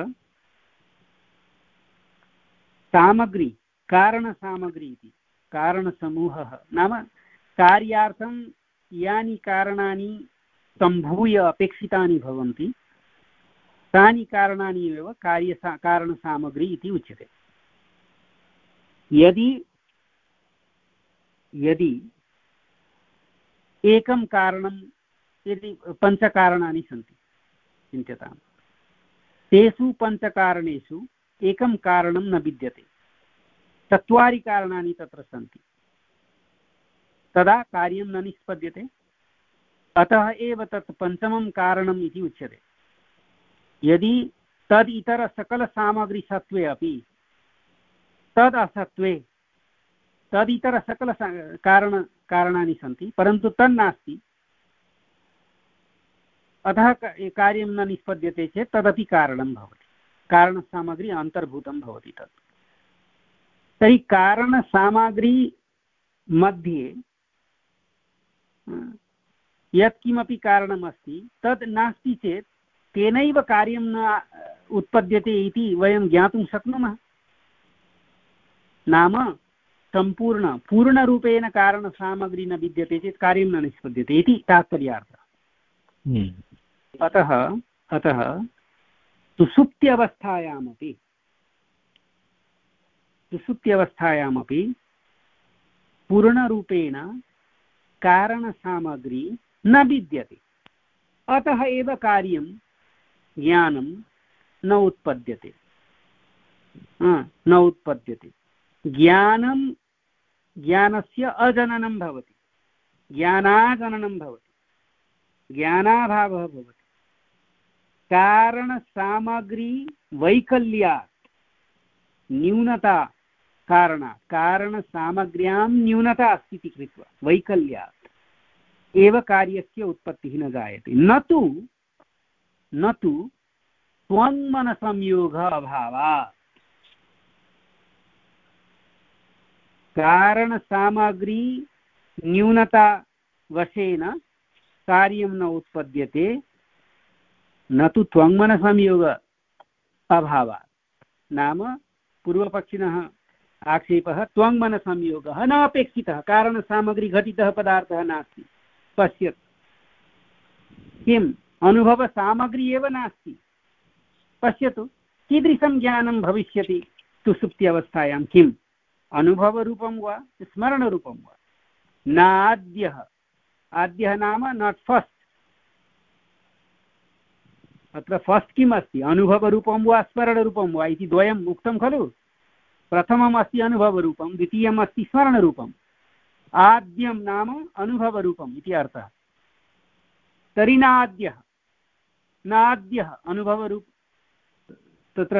सामग्री कारणसामग्री इति कारणसमूहः नाम कार्यार्थं यानि कारणानि सम्भूय अपेक्षितानि भवन्ति तानि कारणानि एव कार्यसा कारणसामग्री इति उच्यते। यदि यदि एकं कारणं यदि पञ्चकारणानि सन्ति चिन्त्यतां तेषु पञ्चकारणेषु एकं कारणं न विद्यते चत्वारि कारणानि तत्र सन्ति तदा कार्यं न निष्पद्यते। अतः एव तत् पञ्चमं कारणम् इति उच्यते। यदि तद् इतरसकलसामग्री सत्त्वे अपि तद् असत्त्वे तदितरसकल कारण कारणानि सन्ति परन्तु तन्नास्ति अतः कार्यं न निष्पद्यते चेत् तदपि कारणं भवति कारणसामग्री अन्तर्भूतं भवति तत्। तर्हि कारणसामग्री मध्ये यत्किमपि कारणमस्ति तद् नास्ति चेत् तेनैव कार्यं न उत्पद्यते इति वयं ज्ञातुं शक्नुमः। नाम सम्पूर्ण पूर्णरूपेण कारणसामग्री न विद्यते चेत् कार्यं न निष्पद्यते इति तात्पर्यार्थः। अतः अतः सुषुप्त्यवस्थायामपि सुषुप्त्यवस्थायामपि पूर्णरूपेण कारणसामग्री न विद्यते। अतः एव कार्यं ज्ञानं न उत्पद्यते न उत्पद्यते। ज्ञानं ज्ञानस्य अजननं भवति ज्ञानाजननं भवति ज्ञानाभावः भवति। कारणसामग्री वैकल्यात् न्यूनता कारणात् कारणसामग्र्यां न्यूनता अस्ति इति कृत्वा वैकल्यात् एव कार्यस्य उत्पत्तिः न जायते। न तु न तु त्वङ्मनसंयोगः अभावात्। कारणसामग्री न्यूनता वशेन कार्यं न उत्पद्यते न तु त्वङ्मनसंयोग अभावात्। नाम पूर्वपक्षिणः आक्षेपः त्वङ्मनसंयोगः न अपेक्षितः कारणसामग्री घटितः पदार्थः नास्ति। पश्यतु किम् अनुभवसामग्री एव नास्ति। पश्यतु कीदृशं ज्ञानं भविष्यति सुषुप्त्यवस्थायां। किम् अनुभवरूपं वा स्मरणरूपं वा। नाद्यः आद्यः नाम नाट् फस्ट्। अत्र फस्ट् किम् अस्ति अनुभवरूपं वा स्मरणरूपं वा इति द्वयम् उक्तं खलु। प्रथमम् अस्ति अनुभवरूपं द्वितीयम् अस्ति स्मरणरूपम्। आद्यं नाम अनुभवरूपम् इति अर्थः। तर्हि नाद्यः नाद्यः अनुभवरूप तत्र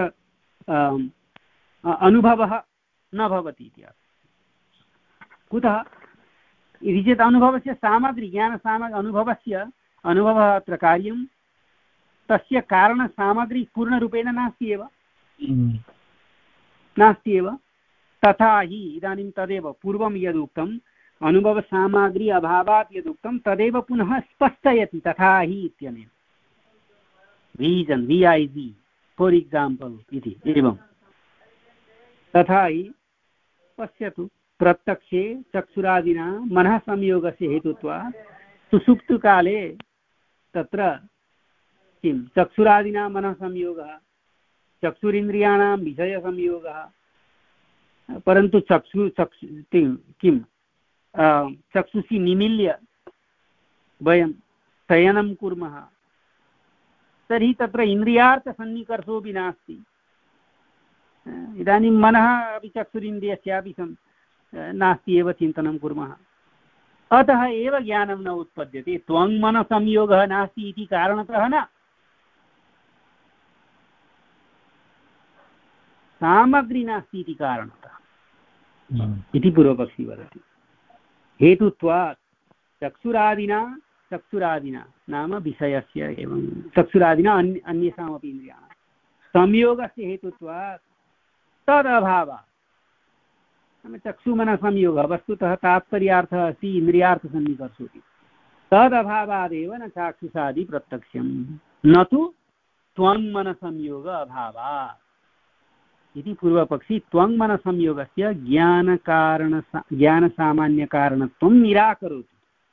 अनुभवः न भवति इति अर्थः। कुतः इति चेत् अनुभवस्य सामग्री ज्ञानसामग्री अनुभवस्य अनुभवः अत्र कार्यं तस्य कारणसामग्री पूर्णरूपेण नास्ति एव नास्ति एव। तथा हि इदानीं तदेव पूर्वं यदुक्तम् अनुभवसामग्री अभावात् यदुक्तं तदेव पुनः स्पष्टयति तथा हि इत्यनेन रीजन् वि ऐ जि फोर् एक्साम्पल् इति एवं तथा हि पश्यतु प्रत्यक्षे चक्षुरादिना मनः संयोगस्य हेतुत्वात् सुषुप्तकाले तत्र किं चक्षुरादिना मनः संयोगः चक्षुरिन्द्रियाणां विषयसंयोगः परन्तु चक्षु चक्षु किं चक्षुषि निमील्य वयं शयनं कुर्मः तर्हि तत्र इन्द्रियार्थसन्निकर्षोऽपि नास्ति इदानीं मनः अपि चक्षुरिन्द्रियस्यापि नास्ति एव चिन्तनं कुर्मः अतः एव ज्ञानं न उत्पद्यते त्वं मनसंयोगः नास्ति इति कारणतः न सामग्री नास्ति इति कारणतः इति पूर्वपक्षी वदति हेतुत्वात् चक्षुरादिना चक्षुरादिना नाम विषयस्य एवं चक्षुरादिना अन्य अन्येषामपि इन्द्रियाणां संयोगस्य हेतुत्वात् तदभावात् नाम चक्षुमनसंयोगः वस्तुतः तात्पर्यार्थः अस्ति इन्द्रियार्थसन्निकर्षोऽपि तदभावादेव न चाक्षुषादि प्रत्यक्षं न तु त्वं मनसंयोग अभावात् इति पूर्वपक्षी त्वं मनसंयोगस्य ज्ञानकारण ज्ञानसामान्यकारणत्वं निराकरोति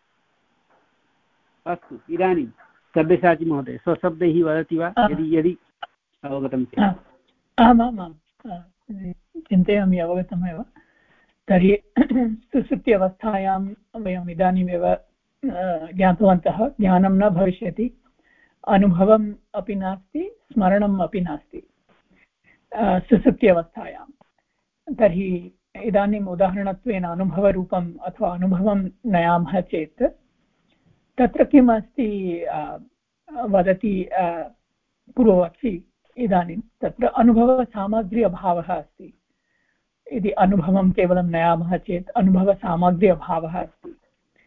अस्तु इदानीं सब्यसाची महोदय स्वशब्दैः वदति वा यदि यदि अवगतं चेत् आमामां चिन्तयामि अवगतमेव तर्हि सुषुप्त्यवस्थायां वयम् इदानीमेव ज्ञातवन्तः ज्ञानं न भविष्यति अनुभवम् अपि नास्ति स्मरणम् अपि नास्ति सुषुप्त्यवस्थायां तर्हि इदानीम् उदाहरणत्वेन अनुभवरूपम् अथवा अनुभवं नयामः चेत् तत्र किम् अस्ति वदति पूर्वपक्षी इदानीं तत्र अनुभवसामग्री अभावः अस्ति यदि अनुभवं केवलं नयामः चेत् अनुभवसामग्री अभावः अस्ति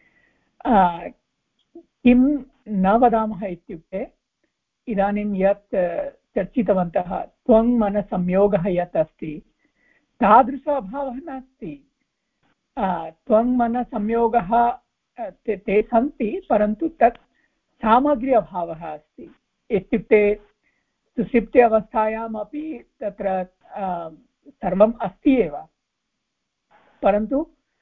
किं न वदामः इत्युक्ते इदानीं यत् चर्चितवन्तः त्वं मनसंयोगः यत् अस्ति तादृश अभावः नास्ति त्वं मनसंयोगः ते, ते सन्ति परन्तु तत् सामग्री अभावः अस्ति इत्युक्ते सुषुप्ति अवस्थायामपि तत्र सर्वम् अस्ति एव परन्तु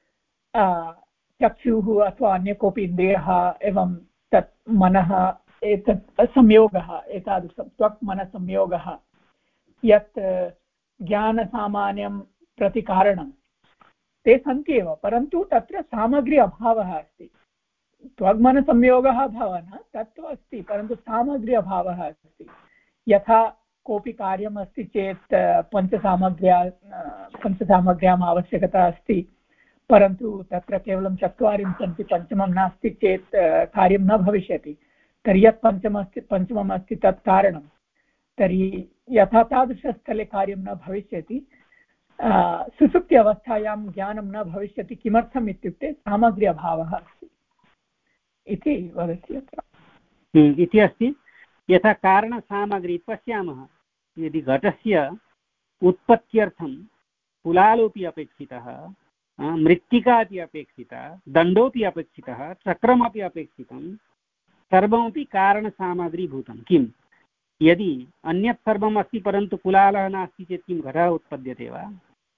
चक्षुः अथवा अन्य कोऽपि इन्द्रियः एवं तत् मनः एतत् संयोगः एतादृशं त्वक् मनसंयोगः यत् ज्ञानसामान्यं प्रति कारणं ते सन्ति एव परन्तु तत्र सामग्री अभावः अस्ति त्वग्मनसंयोगः अभावः तत्तु अस्ति परन्तु सामग्री अभावः अस्ति यथा कोऽपि कार्यम् अस्ति चेत् पञ्चसामग्र्या पञ्चसामग्र्याम् आवश्यकता अस्ति परन्तु तत्र केवलं चत्वारि सन्ति पञ्चमं नास्ति चेत् कार्यं न भविष्यति तर्हि यत् पञ्चमस्ति पञ्चमम् अस्ति तत् कारणं तर्हि यथा तादृशस्थले कार्यं न भविष्यति सुषुप्ति अवस्थायां ज्ञानं न भविष्यति किमर्थम् इत्युक्ते सामग्री अभावः अस्ति इति वदति अत्र इति अस्ति यथा कारणसामग्री पश्यामः यदि घटस्य उत्पत्त्यर्थं कुलालोपि अपेक्षितः मृत्तिका अपि अपेक्षिता दण्डोपि अपेक्षितः चक्रमपि अपेक्षितं सर्वमपि कारणसामग्रीभूतं किं यदि अन्यत् सर्वम् अस्ति परन्तु कुलालः नास्ति चेत् किं घटः उत्पद्यते वा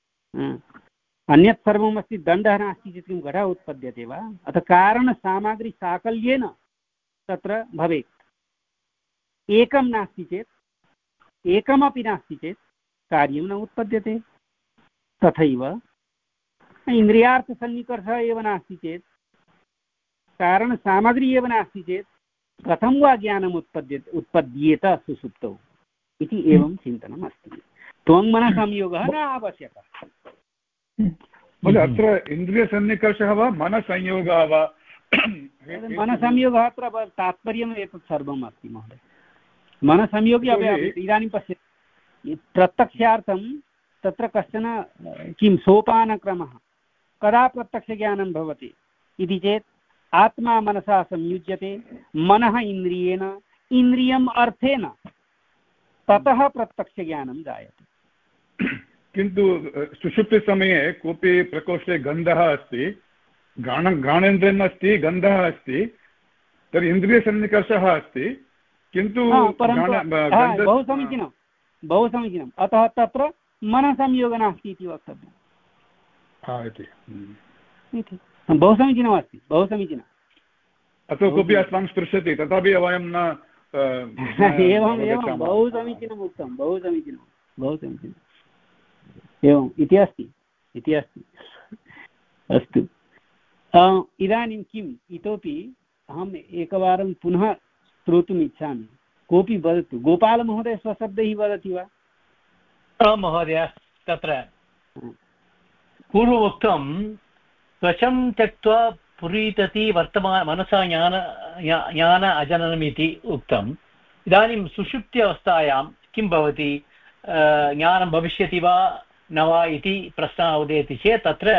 अन्यत् सर्वम् अस्ति दण्डः नास्ति चेत् किं घटः उत्पद्यते वा अतः कारणसामग्री साकल्येन तत्र भवेत् एकं नास्ति चेत् एकमपि नास्ति चेत् कार्यं न उत्पद्यते तथैव इन्द्रियार्थसन्निकर्षः एव नास्ति चेत् कारणसामग्री एव नास्ति चेत् कथं वा ज्ञानम् उत्पद्यते उत्पद्येत सुषुप्तौ इति एवं चिन्तनम् अस्ति त्वं मनसंयोगः न आवश्यकः महोदय अत्र इन्द्रियसन्निकर्षः वा मनसंयोगः वा मनसंयोगः अत्र तात्पर्यम् एतत् सर्वम् अस्ति महोदय मनसंयोगे अपि इदानीं पश्यतु प्रत्यक्षार्थं तत्र कश्चन किं सोपानक्रमः कदा प्रत्यक्षज्ञानं भवति इति चेत् आत्मा मनसा संयुज्यते मनः इन्द्रियेण इन्द्रियम् अर्थेन ततः प्रत्यक्षज्ञानं जायते किन्तु सुषुप्तिसमये कोऽपि प्रकोष्ठे गन्धः अस्ति, घ्राण घ्राणेन्द्रियम् अस्ति, गन्धः अस्ति, तर्हि इन्द्रियसन्निकर्षः अस्ति, किन्तु बहु समीचीनं बहु समीचीनम्। अतः तत्र मनसंयोगः नास्ति इति वक्तव्यम्। बहु समीचीनमस्ति, बहु समीचीनम्। अथवा कोऽपि अस्मान् स्पृशति तथापि वयं न एवम् एवं बहु समीचीनम् उक्तं, बहु समीचीनं बहु समीचीनम् एवम् इति अस्ति इति अस्ति। अस्तु, इदानीं किम् इतोपि अहम् एकवारं पुनः श्रोतुम् इच्छामि। कोऽपि वदतु। गोपालमहोदय स्वशब्दैः वदति वा? महोदय, तत्र पूर्वोक्तं त्वचं त्यक्त्वा पुरीतति वर्तमान मनसा ज्ञान ज्ञान अजननमिति उक्तम्। इदानीं सुषुप्ति अवस्थायां किं भवति, ज्ञानं भविष्यति वा न वा इति प्रश्नः उदेति चेत् तत्र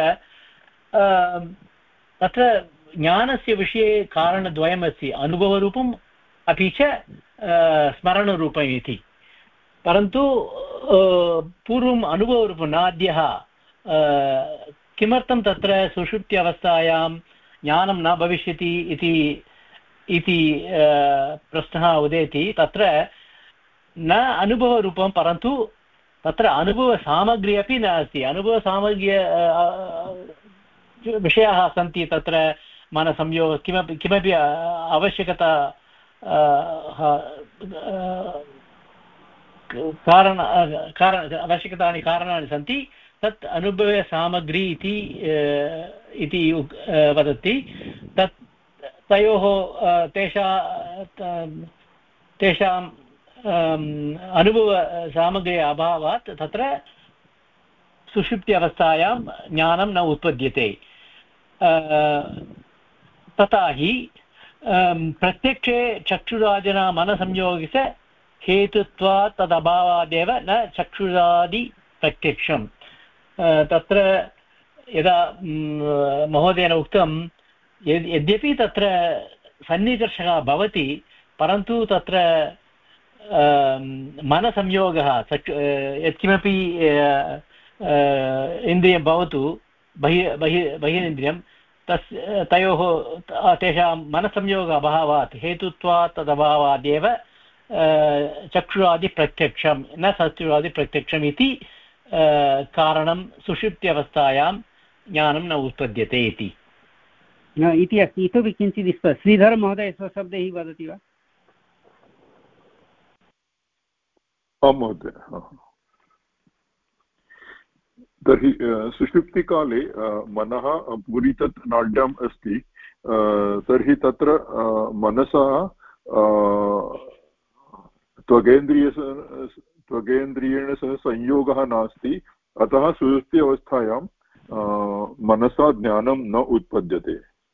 तत्र ज्ञानस्य विषये कारणद्वयमस्ति, अनुभवरूपम् अपि च स्मरणरूपम् इति। परन्तु पूर्वम् अनुभवरूपं नाद्यः किमर्थं तत्र सुषुप्ति अवस्थायां ज्ञानं न भविष्यति इति इति प्रश्नः उदेति। तत्र न अनुभवरूपं, परन्तु तत्र अनुभवसामग्री अपि नास्ति। अनुभवसामग्री विषयाः सन्ति तत्र मनसंयोग किमपि किमपि आवश्यकता कारण कारण आवश्यकतानि कारणानि सन्ति, तत् अनुभवसामग्री इति इति वदति। तत् तयोः तेषा तेषाम् अनुभवसामग्री अभावात् तत्र सुषुप्ति अवस्थायां ज्ञानं न उत्पद्यते। तथा हि प्रत्यक्षे चक्षुरादिना मनसंयोगस्य हेतुत्वात् तदभावादेव न चक्षुरादि प्रत्यक्षम्। तत्र यदा महोदयेन उक्तं यद्यपि तत्र सन्निकर्षः भवति, परन्तु तत्र मनसंयोगः यत्किमपि इन्द्रियं भवतु, बहिः बहिः बहिरिन्द्रियं, तस् तयोः तेषां मनसंयोग अभावात् हेतुत्वात् तदभावादेव चक्षुरादिप्रत्यक्षं न चक्षुरादिप्रत्यक्षम् इति कारणं सुषुप्त्यवस्थायां ज्ञानं न उत्पद्यते इति इति अस्ति। इतोपि किञ्चित् श्रीधरमहोदय स्वशब्दैः वदति वा? आं महोदय। तर्हि सुषुप्तिकाले मनः पूरितत् नाड्याम् अस्ति, तर्हि तत्र मनसा त्वगेन्द्रिय त्वगेन्द्रियेण सह संयोगः नास्ति, अतः सुषुप्ति अवस्थायां मनसा ज्ञानं न उत्पद्यते।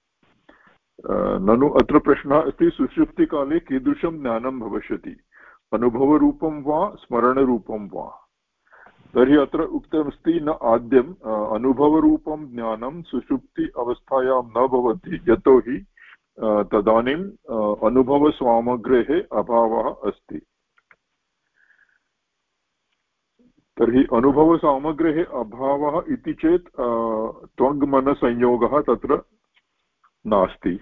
ननु अत्र प्रश्नः अस्ति, सुषुप्तिकाले कीदृशं ज्ञानं भविष्यति, अनुभवरूपं वा स्मरणरूपं वा? तर्हि अत्र उक्तमस्ति न आद्यम् अनुभवरूपं ज्ञानं सुषुप्ति अवस्थायां न भवति, यतोहि तदानीम् अनुभवसामग्रेः अभावः अस्ति। तर्हि अनुभवसामग्रेः अभावः इति चेत् त्वङ्मनसंयोगः तत्र नास्ति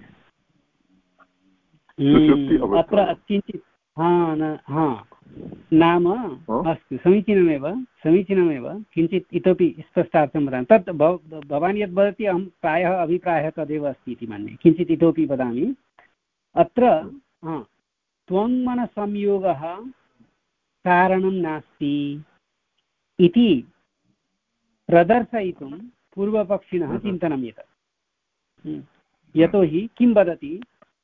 सुषुप्ति अवस्थायां। हा न हा नाम अस्तु, समीचीनमेव समीचीनमेव किञ्चित् इतोपि स्पष्टार्थं वदामि। तत् भवान् यद् वदति अहं प्रायः अभिप्रायः तदेव अस्ति इति मन्ये। किञ्चित् इतोपि वदामि। अत्र हा त्वङ्मनसंयोगः कारणं नास्ति इति प्रदर्शयितुं पूर्वपक्षिणः चिन्तनं एतत्। यतोहि किं वदति,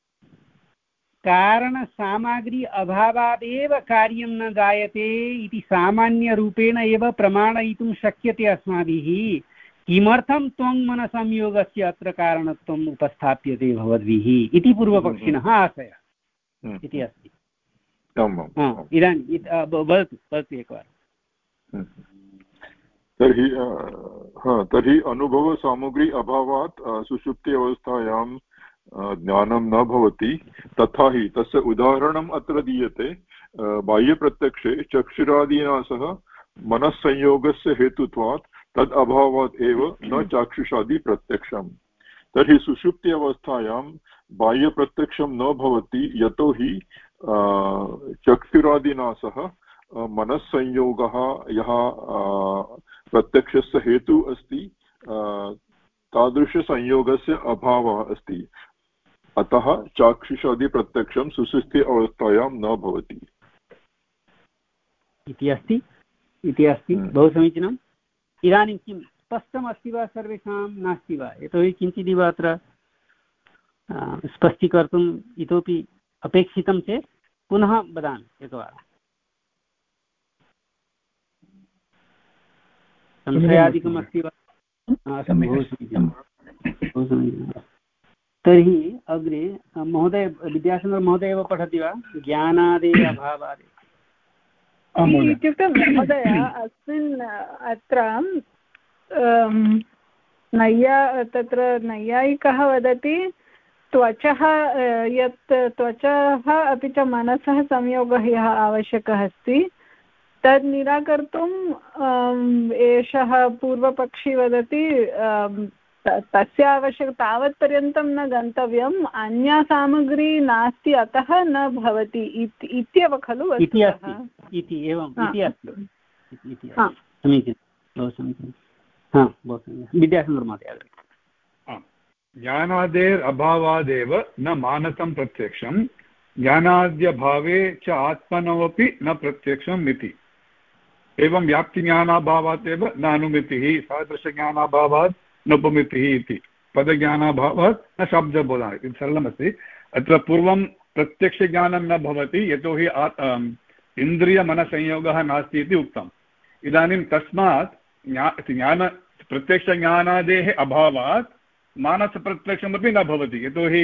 कारणसामग्री अभावादेव कार्यं न जायते इति सामान्यरूपेण एव प्रमाणयितुं शक्यते अस्माभिः। किमर्थं त्वङ्मनसंयोगस्य अत्र कारणत्वम् उपस्थाप्यते भवद्भिः इति पूर्वपक्षिणः आशयः इति अस्ति। इदानीं वदतु वदतु एकवारं। तर्हि तर्हि अनुभवसामग्री अभावात् सुषुप्ति अवस्थायां ज्ञानं न भवति। तथा हि तस्य उदाहरणम् अत्र दीयते। बाह्यप्रत्यक्षे चक्षुरादिना सह मनस्संयोगस्य हेतुत्वात् तद् अभावात् एव न चाक्षुषादि प्रत्यक्षम्। तर्हि सुषुप्ति अवस्थायां बाह्यप्रत्यक्षं न भवति, यतोहि चक्षुरादिना सह मनस्संयोगः यः प्रत्यक्षस्य हेतुः अस्ति तादृशसंयोगस्य अभावः अस्ति। अतः चाक्षुषादिप्रत्यक्षं सुषुप्ति अवस्थायां न भवति इति अस्ति इति अस्ति बहु समीचीनम्। इदानीं किं स्पष्टमस्ति वा सर्वेषां, नास्ति वा? यतोहि किञ्चिदिव अत्र स्पष्टीकर्तुम् इतोपि अपेक्षितं चेत् पुनः वदामि एकवारं। संशयादिकम् अस्ति वा? बहु समीचीनं बहु समीचीनं। तर्हि अग्रे महोदय विद्यासागर महोदय एव पठति वा? ज्ञानादेः अभावादेः इत्युक्ते महोदय अस्मिन् अत्र नैया तत्र नैयायिकः वदति त्वचः यत् त्वचः अपि च मनसः संयोगः यः आवश्यकः अस्ति तद् निराकर्तुम् एषः पूर्वपक्षी वदति तस्य आवश्यकता तावत्पर्यन्तं न गन्तव्यम्, अन्या सामग्री नास्ति अतः न भवति इत्येव खलु इति अस्ति इति एवम् इति अस्ति इति समीचीनं बहु समीचीनं। हा बहु समीचीनं। विद्यासागर महोदय ज्ञानादेर् अभावादेव न मानसं प्रत्यक्षं, ज्ञानाद्यभावे च आत्मनोऽपि न प्रत्यक्षम् इति। एवं व्याप्तिज्ञानाभावात् एव न अनुमितिः, सादृशज्ञानाभावात् नोपमितिः इति। पदज्ञानाभावात् न शब्दबोधः इति सरलमस्ति। अत्र पूर्वं प्रत्यक्षज्ञानं न भवति यतोहि इन्द्रियमनसंयोगः नास्ति इति उक्तम्। इदानीं तस्मात् ज्ञान प्रत्यक्षज्ञानादेः अभावात् मानसप्रत्यक्षमपि न भवति, यतोहि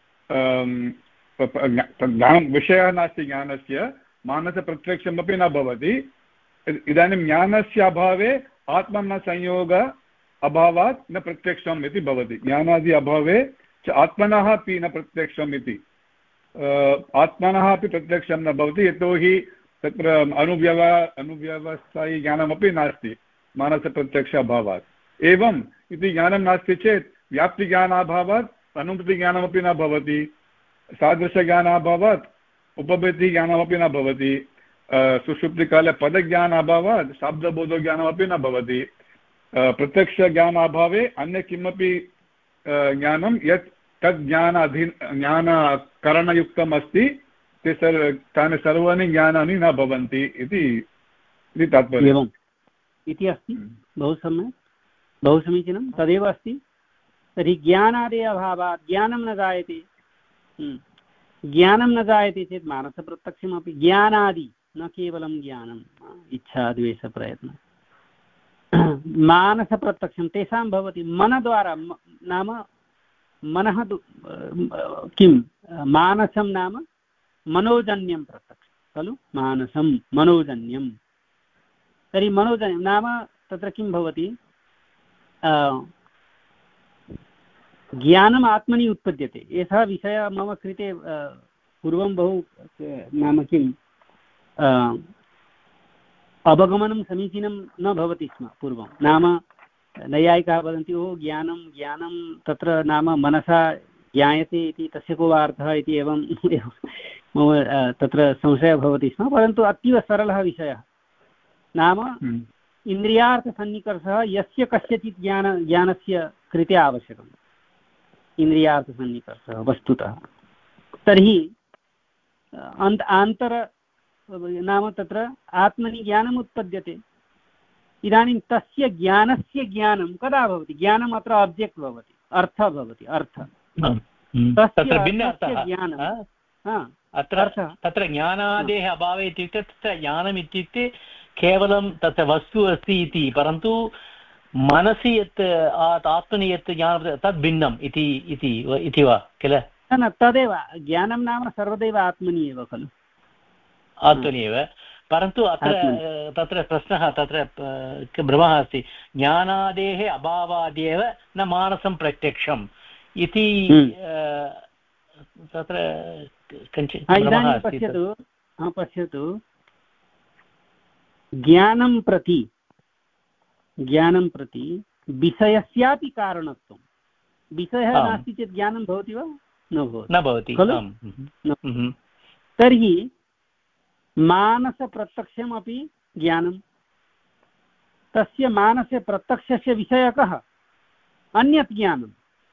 ज्ञानं विषयः नास्ति ज्ञानस्य, मानसप्रत्यक्षमपि न भवति। इदानीं ज्ञानस्य अभावे आत्मनसंयोग अभावात् न प्रत्यक्षम् इति भवति। ज्ञानादि अभावे च आत्मनः अपि न प्रत्यक्षम् इति। आत्मनः अपि प्रत्यक्षं न भवति यतोहि तत्र अनुव्यव अनुव्यवस्थायि ज्ञानमपि नास्ति मानसप्रत्यक्ष अभावात्। एवम् इति ज्ञानं नास्ति चेत् व्याप्तिज्ञानाभावात् अनुमितिज्ञानमपि न भवति, सादृशज्ञानाभावात् उपमितिज्ञानमपि न भवति, सुषुप्तिकाले पदज्ञानाभावात् शाब्दबोधज्ञानमपि न भवति। प्रत्यक्षज्ञानाभावे अन्य किमपि ज्ञानं यत् तद् ज्ञान अधीन ज्ञानकरणयुक्तम् अस्ति ते सर्व तानि सर्वाणि ज्ञानानि न भवन्ति इति तात्पर्यम् इति अस्ति। बहु सम्यक् बहु समीचीनं तदेव अस्ति। तर्हि ज्ञानादेः अभावात् ज्ञानं न जायते, ज्ञानं न जायते चेत् मानसप्रत्यक्षमपि ज्ञानादि न केवलं ज्ञानम् इच्छा द्वेषप्रयत्नः मानसप्रत्यक्षं तेषां भवति मनद्वारा। नाम मनः किं मानसं नाम मनोजन्यं प्रत्यक्षं खलु, मानसं मनोजन्यं। तर्हि मनोजन्यं नाम तत्र किं भवति, ज्ञानम् आत्मनि उत्पद्यते। एषः विषयः मम कृते पूर्वं बहु नाम किं अवगमनं समीचीनं न भवति स्म पूर्वं। नाम नैयायिकाः वदन्ति ओ ज्ञानं ज्ञानं तत्र नाम मनसा ज्ञायते इति तस्य को वा अर्थः इति एवं मम तत्र संशयः भवति स्म। परन्तु अतीव सरलः विषयः। नाम इन्द्रियार्थसन्निकर्षः यस्य कस्यचित् ज्ञान ज्ञानस्य कृते आवश्यकम्, इन्द्रियार्थसन्निकर्षः वस्तुतः। तर्हि अन्त आन्तर नाम तत्र आत्मनि ज्ञानम् उत्पद्यते। इदानीं तस्य ज्ञानस्य ज्ञानं कदा भवति? ज्ञानम् अत्र आब्जेक्ट् भवति, अर्थः भवति, अर्थः तत्र भिन्न अर्थः अत्र तत्र ज्ञानादेः अभावे इत्युक्ते तत्र ज्ञानम् इत्युक्ते केवलं तत्र वस्तु अस्ति इति, परन्तु मनसि यत् आत्मनि यत् ज्ञानं तद् भिन्नम् इति इति वा किल? न तदेव ज्ञानं नाम सर्वदैव आत्मनि एव खलु, आत्मनि एव। परन्तु अत्र तत्र प्रश्नः तत्र भ्रमः अस्ति, ज्ञानादेः अभावादेव न मानसं प्रत्यक्षम् इति तत्र किञ्चित् भ्रमः अस्ति। पश्यतु पश्यतु ज्ञानं प्रति ज्ञानं प्रति विषयस्यापि कारणत्वं विषयः नास्ति चेत् ज्ञानं भवति वा न भवति न भवति खलु तर्हि मानसप्रत्यक्षमपि ज्ञानं तस्य मानसे प्रत्यक्षस्य विषयः कः अन्यत् ज्ञानम्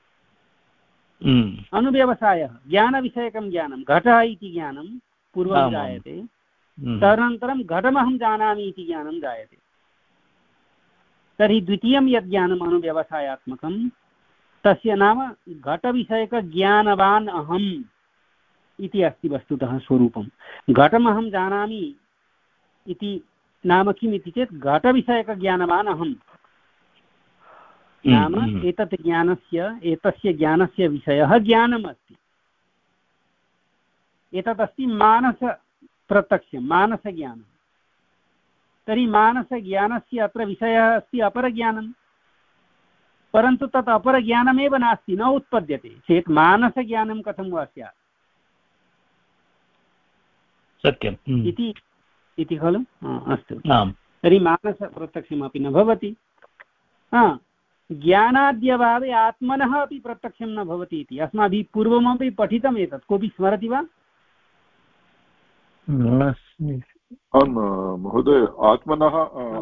अनुव्यवसायः ज्ञानविषयकं ज्ञानं घटः इति ज्ञानं पूर्वं जायते तदनन्तरं घटमहं जानामि इति ज्ञानं जायते तर्हि द्वितीयं यत् ज्ञानम् अनुव्यवसायात्मकं तस्य नाम घटविषयकज्ञानवान् अहम् इति अस्ति वस्तुतः स्वरूपं घटमहं जानामि इति नाम किम् इति चेत् घटविषयकज्ञानवान् अहम् नाम एतत् ज्ञानस्य एतस्य ज्ञानस्य विषयः ज्ञानम् अस्ति एतदस्ति मानसप्रत्यक्षं मानसज्ञानं तर्हि मानसज्ञानस्य अत्र विषयः अस्ति अपरज्ञानं परन्तु तत् अपरज्ञानमेव नास्ति न उत्पद्यते चेत् मानसज्ञानं कथं वा स्यात् सत्यम् इति इति खलु अस्तु तर्हि मानसप्रत्यक्षमपि न भवति ज्ञानाद्यभावे आत्मनः अपि प्रत्यक्षं न भवति इति अस्माभिः पूर्वमपि पठितम् एतत् कोऽपि स्मरति वा महोदय आत्मनः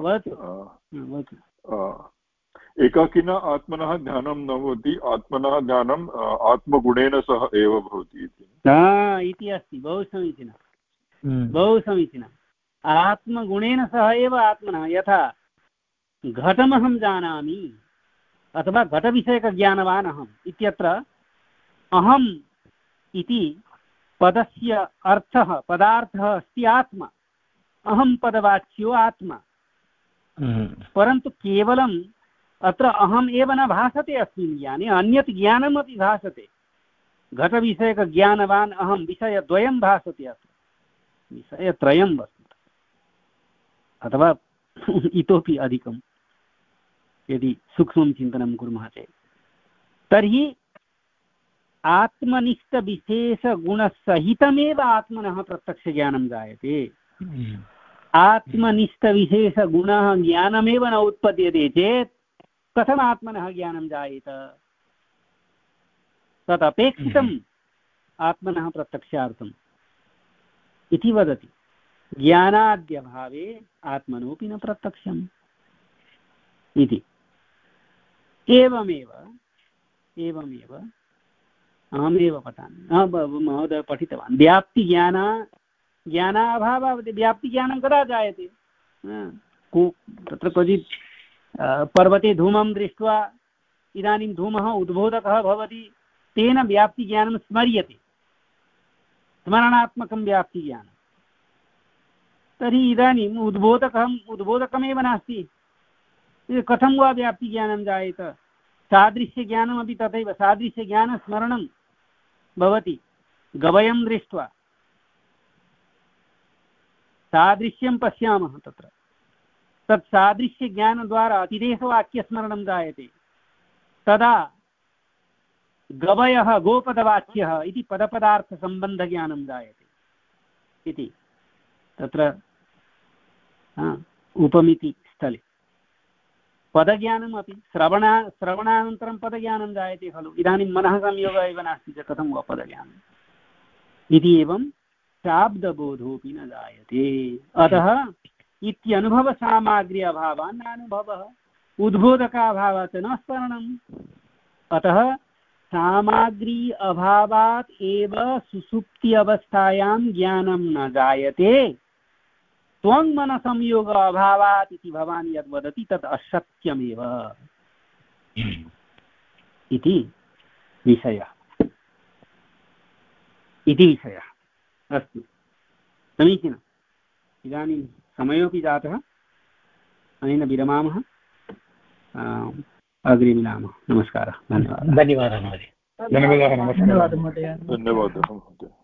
एकाकिना आत्मनः ज्ञानं न भवति आत्मनः ज्ञानम् आत्मगुणेन सह एव भवति इति अस्ति बहु समीचीनं बहु समीचीनम् आत्मगुणेन सह एव आत्मनः यथा घटमहं जानामि अथवा घटविषयकज्ञानवान् अहम् इत्यत्र अहम् इति पदस्य अर्थः पदार्थः अस्ति आत्मा अहं पदवाच्यो आत्मा परन्तु केवलम् अत्र अहम् एव न भासते अस्मिन् ज्ञाने अन्यत् ज्ञानमपि भासते घटविषयकज्ञानवान् अहं विषयद्वयं भासते अत्र विषयत्रयं वस्तुतः अथवा इतोपि अधिकं यदि सूक्ष्मं चिन्तनं कुर्मः चेत् तर्हि आत्मनिष्ठविशेषगुणसहितमेव आत्मनः प्रत्यक्षज्ञानं जायते आत्मनिष्ठविशेषगुणः ज्ञानमेव न उत्पद्यते चेत् कथम् आत्मनः ज्ञानं जायेत तदपेक्षितम् आत्मनः प्रत्यक्षार्थम् इति वदति ज्ञानाद्यभावे आत्मनोऽपि न प्रत्यक्षम् इति एवमेव एवमेव अहमेव पठामि महोदय पठितवान् व्याप्तिज्ञान ज्ञानाभावः व्याप्तिज्ञानं कदा जायते तत्र क्वचित् पर्वते धूमं दृष्ट्वा इदानीं धूमः उद्बोधकः भवति तेन व्याप्तिज्ञानं स्मर्यते स्मरणात्मकं व्याप्तिज्ञानं तर्हि इदानीम् उद्बोधकम् उद्बोधकमेव नास्ति कथं वा व्याप्तिज्ञानं जायेत सादृश्यज्ञानमपि तथैव सादृश्यज्ञानस्मरणं भवति गवयं दृष्ट्वा सादृश्यं पश्यामः तत्र तत् सादृश्यज्ञानद्वारा अतिदेशवाक्यस्मरणं जायते तदा गवयः गोपदवाच्यः इति पदपदार्थसम्बन्धज्ञानं जायते इति तत्र उपमिति स्थले पदज्ञानमपि श्रवणा श्रवणानन्तरं पदज्ञानं जायते खलु इदानीं मनः संयोगः एव नास्ति चेत् कथं वा पदज्ञानम् इति एवं शाब्दबोधोऽपि न जायते अतः इत्यनुभवसामाग्र्य अभावात् नानुभवः उद्बोधकाभावात् न स्मरणम् अतः सामाग्री अभावात् एव सुषुप्ति अवस्थायां ज्ञानं न जायते त्वं मनसंयोग अभावात् इति भवान् यद् वदति तत् अशक्यमेव इति विषयः इति विषयः अस्तु समीचीनम् इदानीं समयोऽपि जातः अनेन विरमामः अग्रे मिलामः नमस्कारः धन्यवादः धन्यवादः महोदय धन्यवादः नमस्कारः धन्यवादः महोदय